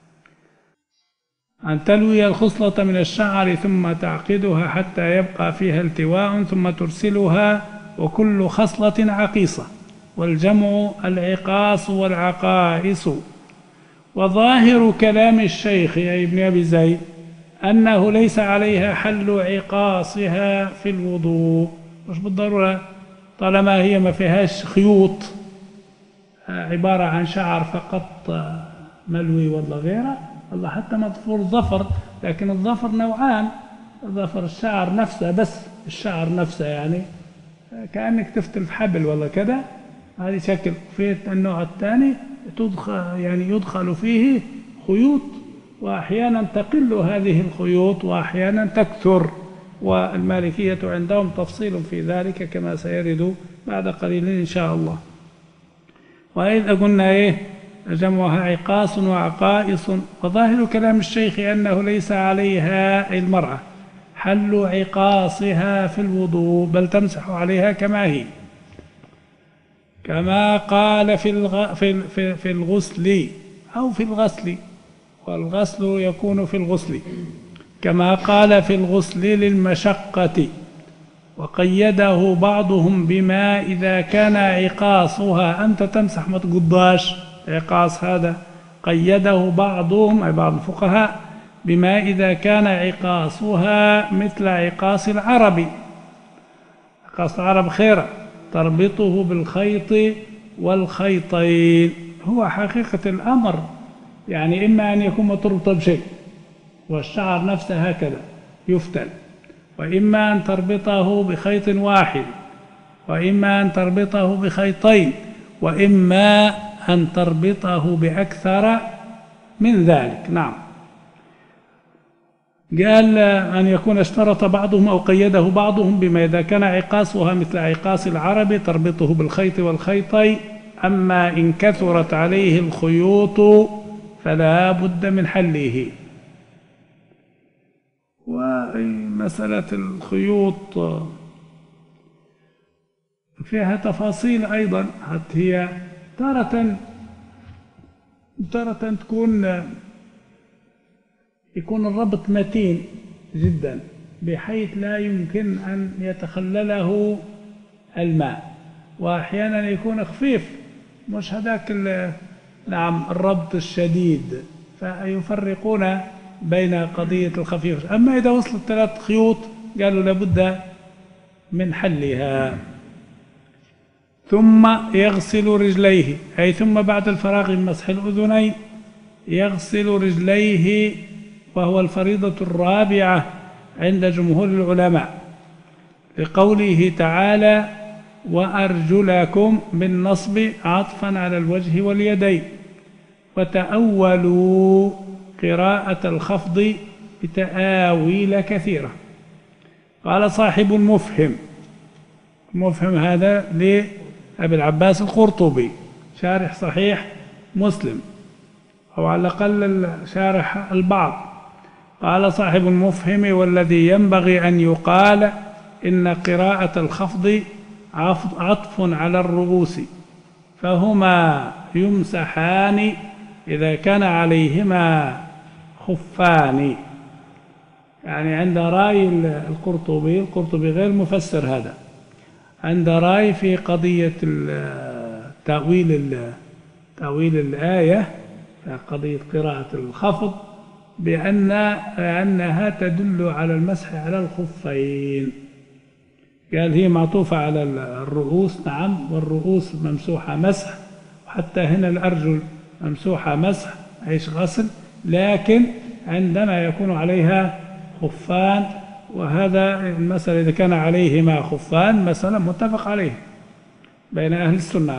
أن تلوي الخصلة من الشعر ثم تعقدها حتى يبقى فيها التواء ثم ترسلها، وكل خصلة عقيصة، والجمع العقاص والعقائص. وظاهر كلام الشيخ أي ابن أبي زيد أنه ليس عليها حل عقاصها في الوضوء، مش بالضرورة طالما هي ما فيهاش خيوط، عبارة عن شعر فقط ملوي ولا غيره، والله حتى مضفور ظفر، لكن الظفر نوعان: ظفر الشعر نفسه، بس الشعر نفسه يعني كأنك تفتل حبل ولا كذا، هذه شكل. في النوع الثاني تدخل يعني يدخل فيه خيوط، وأحيانا تقل هذه الخيوط وأحيانا تكثر، والمالكية عندهم تفصيل في ذلك كما سيرد بعد قليل إن شاء الله. وإذا قلنا إيه جمعها عقاص وعقائص. وظاهر كلام الشيخ أنه ليس عليها أي المرأة حل عقاصها في الوضوء، بل تمسح عليها كما هي، كما قال في الغ... في في في الغسل أو في الغسل، والغسل يكون في الغسل، كما قال في الغسل للمشقة. وقيده بعضهم بما إذا كان عقاصها، أنت تمسح ما تقضاش عقاص، هذا قيده بعضهم أي بعض الفقهاء بما إذا كان عقاصها مثل عقاص العرب. عقاص العرب خيرا تربطه بالخيط والخيطين. هو حقيقة الأمر يعني إما أن يكون مرتبط بشيء والشعر نفسه هكذا يفتل، وإما أن تربطه بخيط واحد، وإما أن تربطه بخيطين، وإما أن تربطه بأكثر من ذلك. نعم. قال أن يكون اشترط بعضهم أو قيده بعضهم بما إذا كان عقاصها مثل عقاص العرب تربطه بالخيط والخيطين، أما إن كثرت عليه الخيوط فلا بد من حله. ومسألة الخيوط فيها تفاصيل أيضا، حتى هي تارة تارة تكون يكون الربط متين جدا بحيث لا يمكن أن يتخلله الماء، وأحيانا يكون خفيف مش هذاك نعم الربط الشديد، فيفرقون بين قضية الخفيف. أما إذا وصلت ثلاث خيوط قالوا لابد من حلها. ثم يغسل رجليه، أي ثم بعد الفراغ من مسح الأذنين يغسل رجليه، وهو الفريضة الرابعة عند جمهور العلماء، لقوله تعالى: وأرجلكم بالنصب عطفا على الوجه واليدين. وتأولوا قراءة الخفض بتآويل كثيرة. قال صاحب المفهم، المفهم هذا لأبي العباس القرطبي شارح صحيح مسلم، أو على الأقل شارح البعض. قال صاحب المفهم: والذي ينبغي أن يقال إن قراءة الخفض عطف على الرؤوس، فهما يمسحان إذا كان عليهما خفان. يعني عند رأي القرطبي، القرطبي غير مفسر هذا، عند رأي في قضية تأويل تأويل الآية، قضية قراءة الخفض، بأن أنها تدل على المسح على الخفين. قال هي معطوفة على الرؤوس، نعم، والرؤوس ممسوحة مسح، وحتى هنا الأرجل ممسوحة مسح عيش غسل، لكن عندما يكون عليها خفان، وهذا المسألة إذا كان عليهما خفان مثلا متفق عليه بين أهل السنة،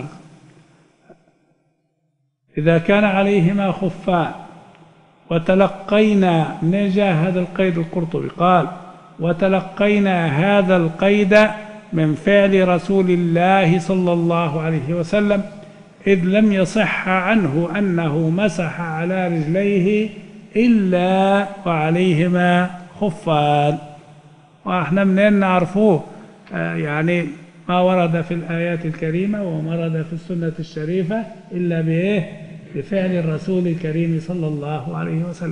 إذا كان عليهما خفان وتلقينا، من جاء هذا القيد القرطبي؟ قال: وتلقينا هذا القيد من فعل رسول الله صلى الله عليه وسلم، إذ لم يصح عنه أنه مسح على رجليه إلا وعليهما خفان. وإحنا منين نعرفوه؟ آه يعني ما ورد في الآيات الكريمة وما ورد في السنة الشريفة إلا بإيه؟ بفعل الرسول الكريم صلى الله عليه وسلم.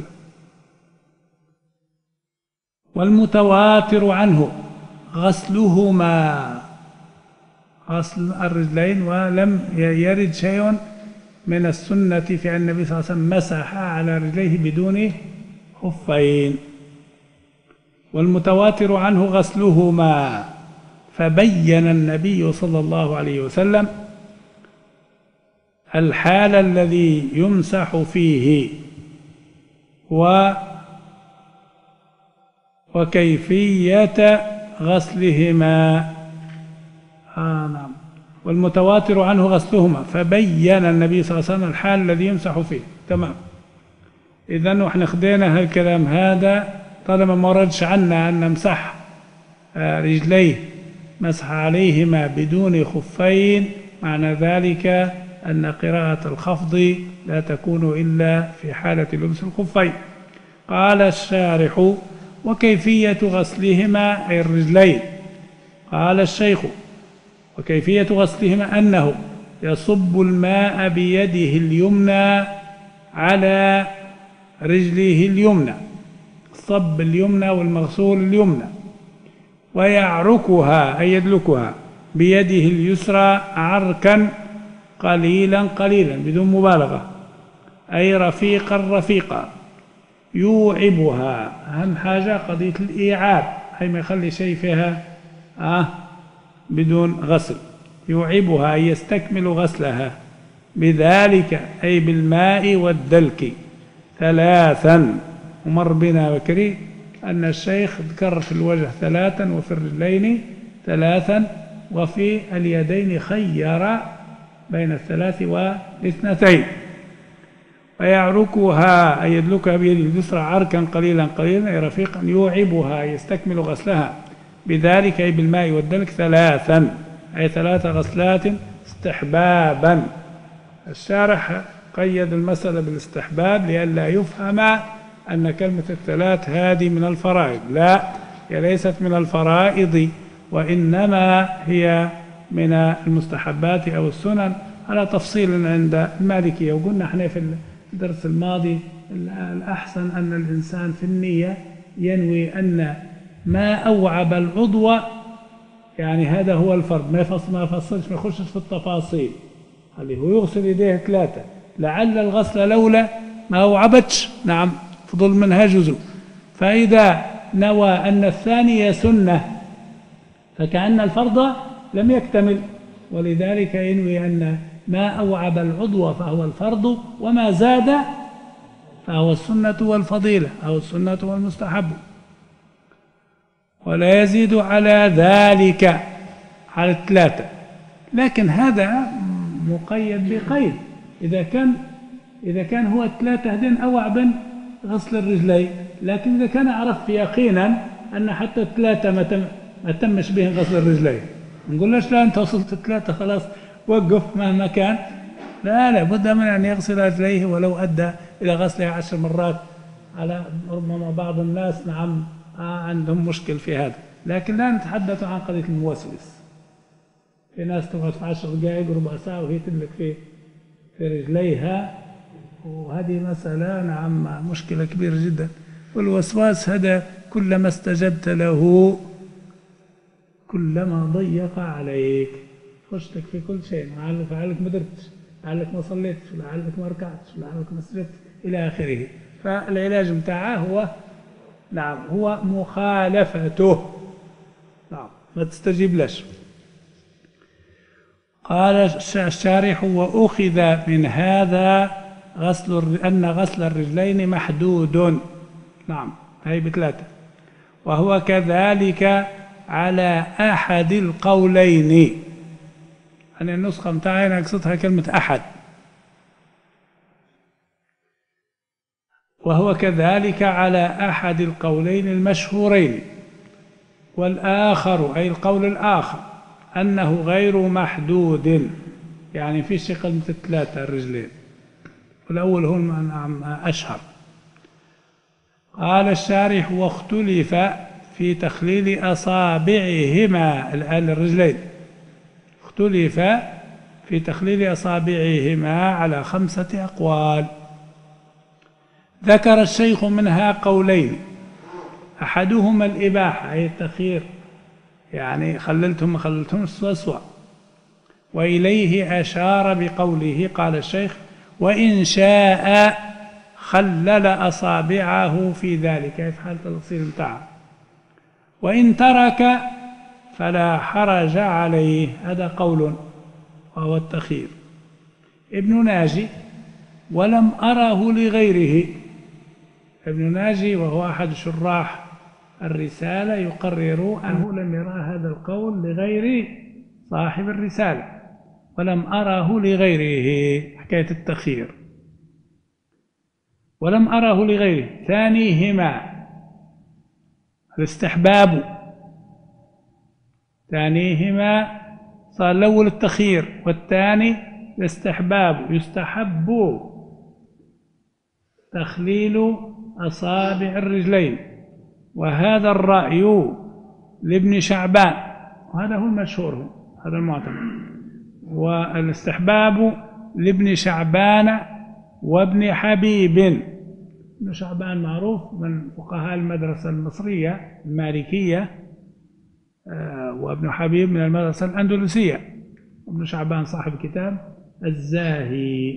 والمتواتر عنه غسلهما، غسل الرجلين، ولم يرد شيء من السنة في أن النبي صلى الله عليه وسلم مسح على رجليه بدون خفين. والمتواتر عنه غسلهما، فبين النبي صلى الله عليه وسلم الحال الذي يمسح فيه و وكيفية غسلهما. آه نعم. والمتواتر عنه غسلهما، فبين النبي صلى الله عليه وسلم الحال الذي يمسح فيه. تمام. إذن وإحنا خدينا هالكلام هذا، طالما ما وردش عنا أن نمسح رجليه مسح عليهما بدون خفين، معنى ذلك أن قراءة الخفض لا تكون إلا في حالة لبس الخفين. قال الشارح: وكيفية غسلهما أي الرجلين. قال الشيخ: وكيفية غسلهما أنه يصب الماء بيده اليمنى على رجله اليمنى، الصب اليمنى والمغسول اليمنى، ويعركها أي يدلكها بيده اليسرى عركا قليلا قليلا بدون مبالغة، أي رفيقا رفيقا، يوعبها. أهم حاجة قضية الإيعاب، أي ما يخلي شيء فيها آه بدون غسل. يوعبها أي يستكمل غسلها، بذلك أي بالماء والدلك ثلاثا. ومر بنا بكري أن الشيخ ذكر في الوجه ثلاثا، وفي الرجلين ثلاثا، وفي اليدين خير بين الثلاث والاثنتين. ويعركها أي يدلكها بيده اليسرى عركا قليلا قليلا أي رفيقا، يوعبها يستكمل غسلها، بذلك أي بالماء والدلك ثلاثا أي ثلاث غسلات استحبابا. الشارح قيد المسألة بالاستحباب لئلا يفهم أن كلمة الثلاث هذه من الفرائض، لا، هي ليست من الفرائض، وإنما هي من المستحبات أو السنن على تفصيل عند المالكية. وقلنا احنا في الدرس الماضي الأحسن أن الإنسان في النية ينوي أن ما أوعب العضو يعني هذا هو الفرض، ما يفصل ما يفصلش ما يخشش في التفاصيل، اللي هو يغسل يديه ثلاثة، لعل الغسل لولا ما أوعبتش، نعم، فضل منها جزء. فإذا نوى أن الثانية سنة فكأن الفرض لم يكتمل، ولذلك ينوي أن ما أوعب العضو فهو الفرض، وما زاد فهو السنة والفضيلة أو السنة والمستحب، ولا يزيد على ذلك على الثلاثة. لكن هذا مقيد بقيد، إذا كان إذا كان هو الثلاثة هذين أوعى من غسل الرجلين، لكن إذا كان عرف يقينا أن حتى الثلاثة ما تم ما تمش بهم غسل الرجلين، نقول ليش لا أنت وصلت الثلاثة خلاص وقف مهما كان؟ لا، لابد من أن يغسل رجليه ولو أدى إلى غسلها عشر مرات. على ربما بعض الناس نعم عندهم مشكل في هذا، لكن لا نتحدث عن قضية الموسوس. في ناس تقعد في عشر دقائق وربع ساعة وهي تملك في في رجليها، وهذه مسألة نعم مشكلة كبيرة جدا. والوسواس هذا كلما استجبت له كلما ضيق عليك، خشتك في كل شيء، لعلك لعلك ما درتش، لعلك ما صليتش، لعلك ما ركعتش، لعلك ما سجدتش إلى آخره. فالعلاج متاعه هو نعم هو مخالفته، نعم ما تستجيب لش. قال الشارح: وأخذ من هذا غسل أن غسل الرجلين محدود، نعم هي بثلاثة، وهو كذلك على أحد القولين. أنا النسخة متاعي نقصدها كلمة أحد. وهو كذلك على أحد القولين المشهورين، والآخر أي القول الآخر أنه غير محدود، يعني في شكل مثل ثلاثة الرجلين، والأول هو أشهر. قال الشارح: واختلف في تخليل أصابعهما، الآن الرجلين اختلف في تخليل أصابعهما على خمسة أقوال. ذكر الشيخ منها قولين: أحدهما الإباحة أي التخيير، يعني خللتهم ما خللتهم سوا سوا، وإليه أشار بقوله قال الشيخ: وإن شاء خلل أصابعه في ذلك، في حالة الغسيل بتاعه، وإن ترك فلا حرج عليه. هذا قول وهو التخيير. ابن ناجي: ولم أره لغيره. ابن ناجي وهو أحد شراح الرسالة يقرر أنه لم يرى هذا القول لغير صاحب الرسالة، ولم أره لغيره، حكاية التخيير ولم أره لغيره. ثانيهما الاستحباب، ثانيهما صار الأول التخيير والثاني الاستحباب، يستحب تخليل أصابع الرجلين، وهذا الرأي لابن شعبان، وهذا هو المشهور، هذا المعتمد. والاستحباب لابن شعبان وابن حبيب. ابن شعبان معروف من فقهاء المدرسة المصرية المالكية، وابن حبيب من المدرسة الأندلسية. ابن شعبان صاحب كتاب الزاهي،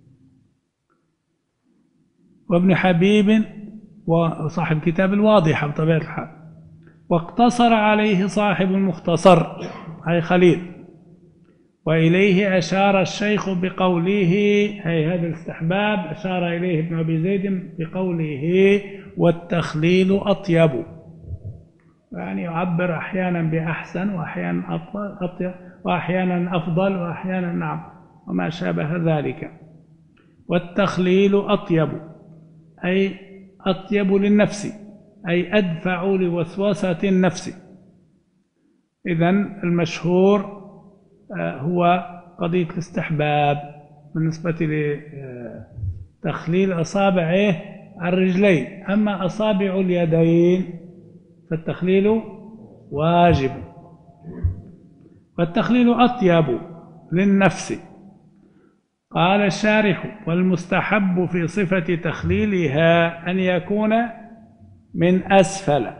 وابن حبيب وصاحب كتاب الواضحة بطبيعة الحال. واقتصر عليه صاحب المختصر أي خليل، وإليه أشار الشيخ بقوله، أي هذا الاستحباب أشار إليه ابن أبي زيد بقوله: والتخليل أطيب، يعني يعبر أحيانا بأحسن وأحيانا أطيب وأحيانا أفضل وأحيانا نعم وما شابه ذلك. والتخليل أطيب أي أطيب للنفس، أي أدفع لوسوسة النفس. إذن المشهور هو قضية الاستحباب بالنسبة لتخليل أصابعه الرجلين. أما أصابع اليدين فالتخليل واجب، والتخليل أطيب للنفس. قال الشارح: والمستحب في صفة تخليلها أن يكون من أسفل،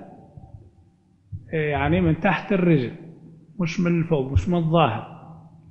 يعني من تحت الرجل، مش من الفوق، مش من الظاهر.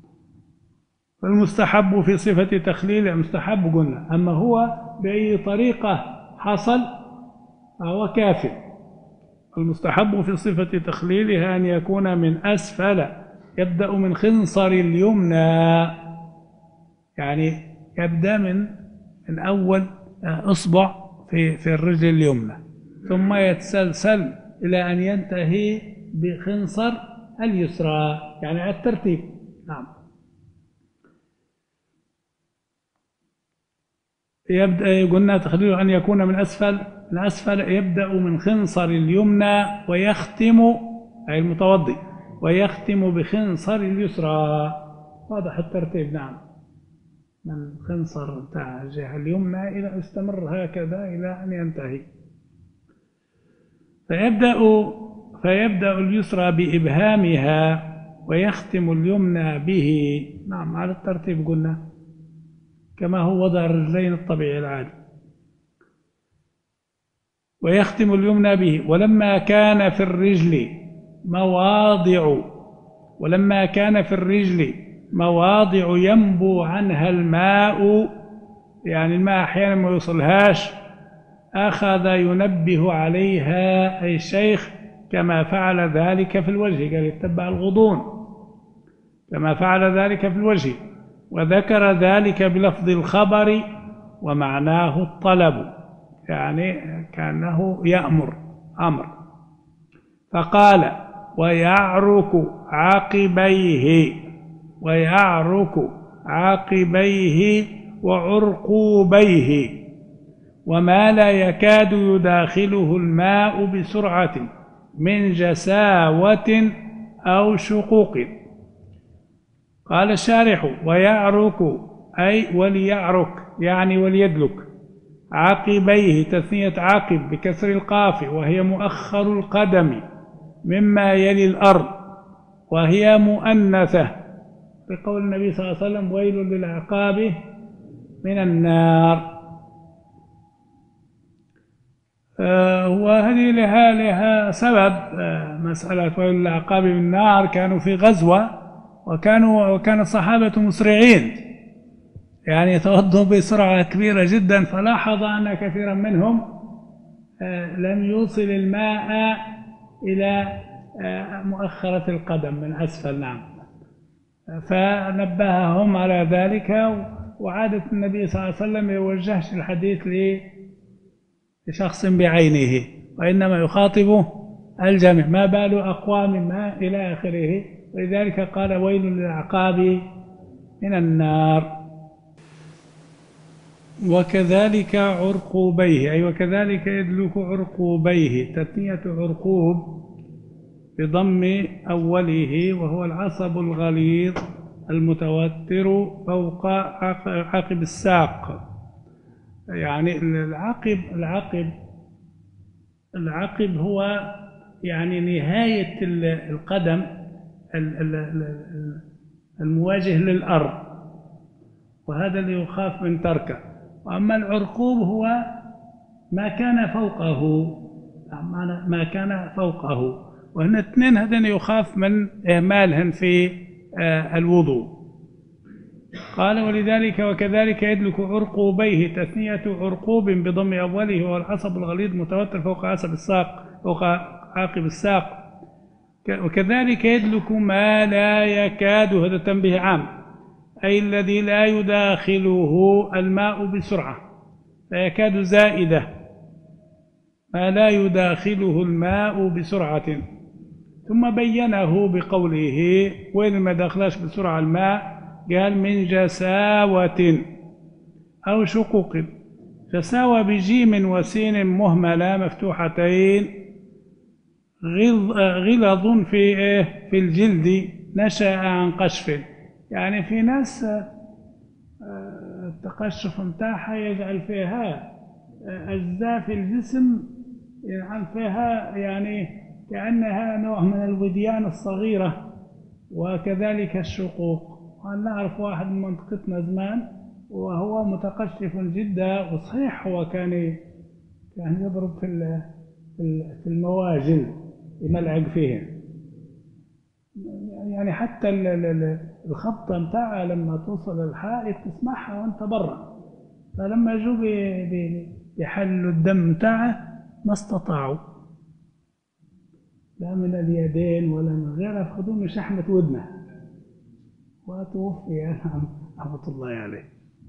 فالمستحب في صفة تخليل مستحب قلنا، أما هو بأي طريقة حصل فهو كافٍ. المستحب في صفة تخليلها أن يكون من أسفل، يبدأ من خنصر اليمنى، يعني يبدأ من من أول إصبع في في الرجل اليمنى، ثم يتسلسل إلى أن ينتهي بخنصر اليسرى، يعني على الترتيب. نعم. يبدأ قلنا تخليله أن يكون من أسفل من أسفل يبدأ من خنصر اليمنى ويختم أي المتوضئ ويختم بخنصر اليسرى. واضح الترتيب نعم، من الخنصر بتاع الجهة اليمنى إلى استمر هكذا إلى أن ينتهي. فيبدأ فيبدأ اليسرى بإبهامها ويختم اليمنى به. نعم على الترتيب قلنا كما هو وضع الرجلين الطبيعي العادي. ويختم اليمنى به. ولما كان في الرجل مواضع ولما كان في الرجل مواضع ينبو عنها الماء، يعني الماء أحيانا ما يوصلهاش، أخذ ينبه عليها أي الشيخ كما فعل ذلك في الوجه، قال يتبع الغضون كما فعل ذلك في الوجه. وذكر ذلك بلفظ الخبر ومعناه الطلب، يعني كأنه يأمر أمر. فقال ويعرك عقبيه ويعرك عقبيه وعرقوبيه وما لا يكاد يداخله الماء بسرعة من جساوة أو شقوق. قال الشارح ويعرك أي وليعرك يعني وليدلك عقبيه، تثنية عقب بكسر القاف وهي مؤخر القدم مما يلي الأرض وهي مؤنثة، بقول النبي صلى الله عليه وسلم ويل للعقاب من النار. آه وهذه لها لها سبب. آه مسألة ويل للعقاب من النار كانوا في غزوة وكانوا وكان الصحابة مسرعين، يعني يتوضوا بسرعة كبيرة جدا، فلاحظ أن كثيرا منهم آه لم يوصل الماء إلى آه مؤخرة القدم من أسفل. نعم فنبههم على ذلك. وعادة النبي صلى الله عليه وسلم يوجهش الحديث لشخص بعينه وإنما يخاطب الجميع، ما بال أقوام ما إلى آخره. ولذلك قال ويل للعقاب من النار. وكذلك عرقوبيه أي وكذلك يدلك عرقوبيه، تثنية عرقوب بضم أوله وهو العصب الغليظ المتوتر فوق عقب الساق. يعني العقب العقب العقب هو يعني نهاية القدم المواجه للأرض، وهذا اللي يخاف من تركه. وأما العرقوب هو ما كان فوقه ما كان فوقه وهن اثنين هذين يخاف من إهمالهن في الوضوء. قال ولذلك وكذلك يدلك عرقوبيه، تثنية عرقوب بضم أوله والعصب الغليظ متوتر فوق عصب الساق فوق عاقب الساق. وكذلك يدلك ما لا يكاد، هذا تنبيه عام، أي الذي لا يداخله الماء بسرعة، لا يكاد زائدة، ما لا يداخله الماء بسرعة. ثم بينه بقوله وين ما داخلاش بسرعة الماء، قال من جساوة أو شقوق. جساوة بجيم وسين مهملة مفتوحتين، غلظ في في الجلد نشأ عن قشف. يعني في ناس التقشف متاعها يجعل فيها أجزاء في الجسم يجعل فيها يعني كأنها نوع من الوديان الصغيرة، وكذلك الشقوق. أنا نعرف واحد من منطقتنا زمان وهو متقشف جدا، وصحيح هو كان كان يضرب في في المواجن يملعق فيها، يعني حتى الخبطة متاعها لما توصل الحائط تسمعها وانت برا. فلما جو بيحلوا الدم متاعه ما استطاعوا لا من اليدين ولا من غيرها، فخذوه من شحمة ودنه وتوفي رحمة الله عليه.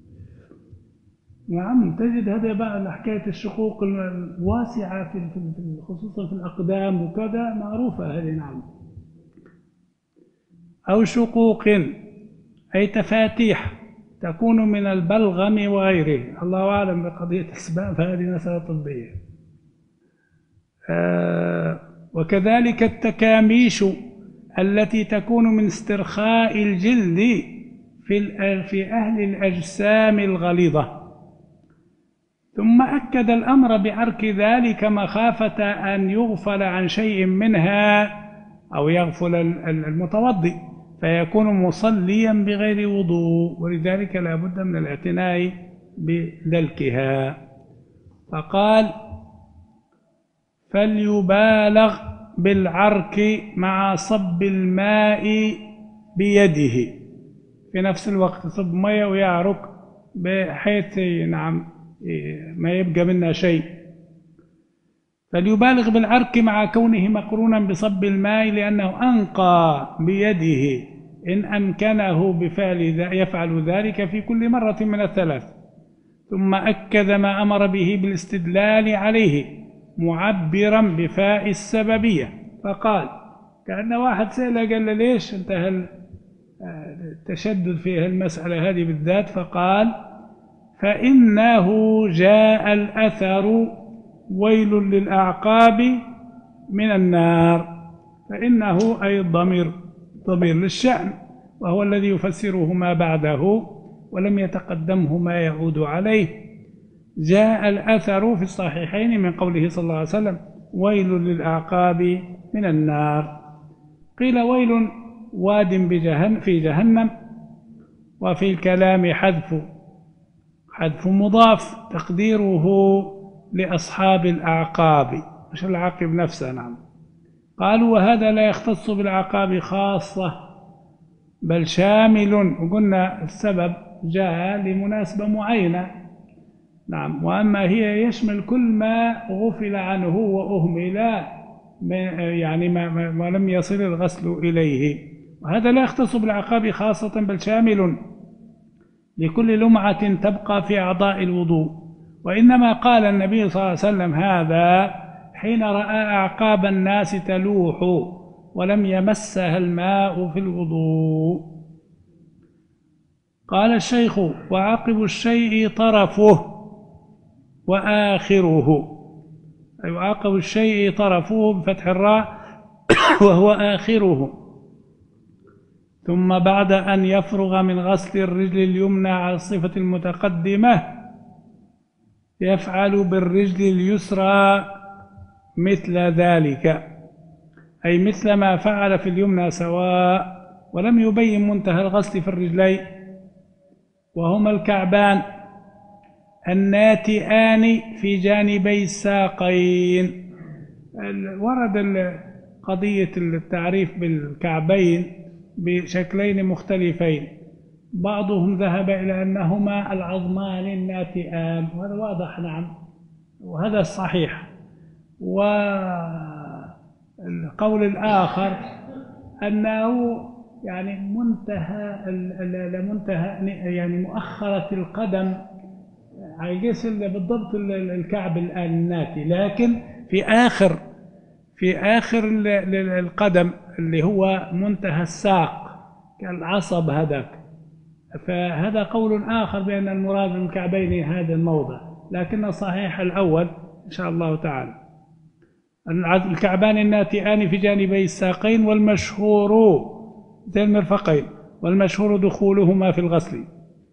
نعم تجد هذا بقى حكاية الشقوق الواسعة في خصوصا في الأقدام وكذا معروفة هذه. نعم أو شقوق أي تفاتيح تكون من البلغم وغيره، الله أعلم بقضية أسباب، هذه مسألة طبية. آه وكذلك التكاميش التي تكون من استرخاء الجلد في في أهل الأجسام الغليظة. ثم أكد الأمر بعرك ذلك مخافة أن يغفل عن شيء منها أو يغفل المتوضئ فيكون مصليا بغير وضوء، ولذلك لا بد من الاعتناء بدلكها. فقال فليبالغ بالعرك مع صب الماء بيده، في نفس الوقت صب ماء ويعرك بحيث نعم ما يبقى منها شيء. فليبالغ بالعرك مع كونه مقرونا بصب الماء لأنه أنقى بيده إن أمكنه بفعل يفعل ذلك في كل مرة من الثلاث. ثم أكد ما أمر به بالاستدلال عليه معبرا بفاء السببية، فقال كأن واحد سأل قال ليش انتهى التشدد في المسألة هذه بالذات، فقال فإنه جاء الأثر ويل للأعقاب من النار، فإنه أي الضمير ضمير للشأن، وهو الذي يفسره ما بعده ولم يتقدمه ما يعود عليه. جاء الأثر في الصحيحين من قوله صلى الله عليه وسلم ويل للأعقاب من النار. قيل ويل واد بجهنم في جهنم، وفي الكلام حذف حذف مضاف تقديره لأصحاب الأعقاب مش العقب نفسه. نعم. قالوا وهذا لا يختص بالأعقاب خاصة بل شامل، وقلنا السبب جاء لمناسبة معينة. نعم. وأما هي يشمل كل ما غفل عنه وأهمل يعني ما, ما لم يصل الغسل إليه. وهذا لا يختص بالأعقاب خاصة بل شامل لكل لمعة تبقى في أعضاء الوضوء. وإنما قال النبي صلى الله عليه وسلم هذا حين رأى أعقاب الناس تلوح ولم يمسها الماء في الوضوء. قال الشيخ وعقب الشيء طرفه وآخره، أي عقب الشيء طرفه بفتح الراء وهو آخره. ثم بعد أن يفرغ من غسل الرجل اليمنى على الصفة المتقدمة يفعل بالرجل اليسرى مثل ذلك، أي مثل ما فعل في اليمنى سواء، ولم يبين منتهى الغسل في الرجلين وهما الكعبان الناتئان في جانبي الساقين. ورد قضية التعريف بالكعبين بشكلين مختلفين، بعضهم ذهب إلى أنهما العظمان الناتئان، وهذا واضح. نعم. وهذا الصحيح. والقول الآخر أنه يعني منتهى لمنتهى يعني مؤخرة القدم، يقيس بالضبط الكعب الآن الناتي، لكن في آخر في آخر القدم اللي هو منتهى الساق كالعصب هذاك. فهذا قول آخر بأن المراد من الكعبين هذا الموضع، لكن الصحيح الأول إن شاء الله تعالى الكعبان الناتئان في جانبي الساقين، والمشهور زي المرفقين، والمشهور دخولهما في الغسل.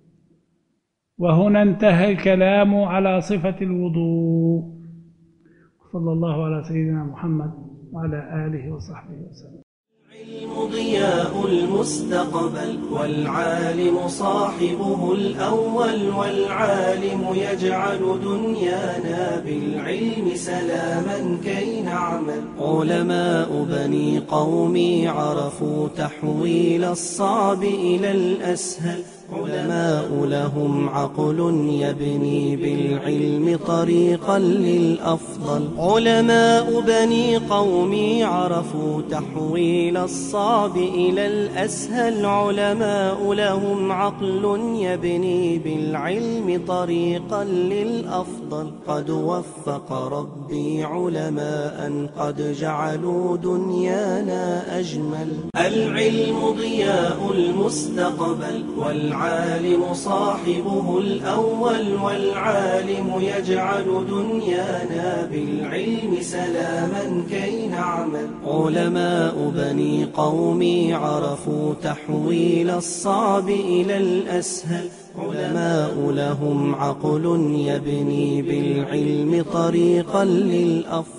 وهنا انتهى الكلام على صفة الوضوء. صلى الله على سيدنا محمد وعلى آله وصحبه وسلم. العلم ضياء المستقبل والعالم صاحبه الأول، والعالم يجعل دنيانا بالعلم سلاما كي نعمل. علماء بني قومي عرفوا تحويل الصعب إلى الأسهل، علماء لهم عقل يبني بالعلم طريقا للأفضل. علماء بني قومي عرفوا تحويل الصعب إلى الأسهل، علماء لهم عقل يبني بالعلم طريقا للأفضل. قد وفق ربي علماء قد جعلوا دنيانا أجمل. العلم ضياء المستقبل والعلم والعالم صاحبه الأول والعالم يجعل دنيانا بالعلم سلاما كي نعمل. علماء بني قومي عرفوا تحويل الصعب إلى الأسهل. علماء لهم عقل يبني بالعلم طريقا للأفضل.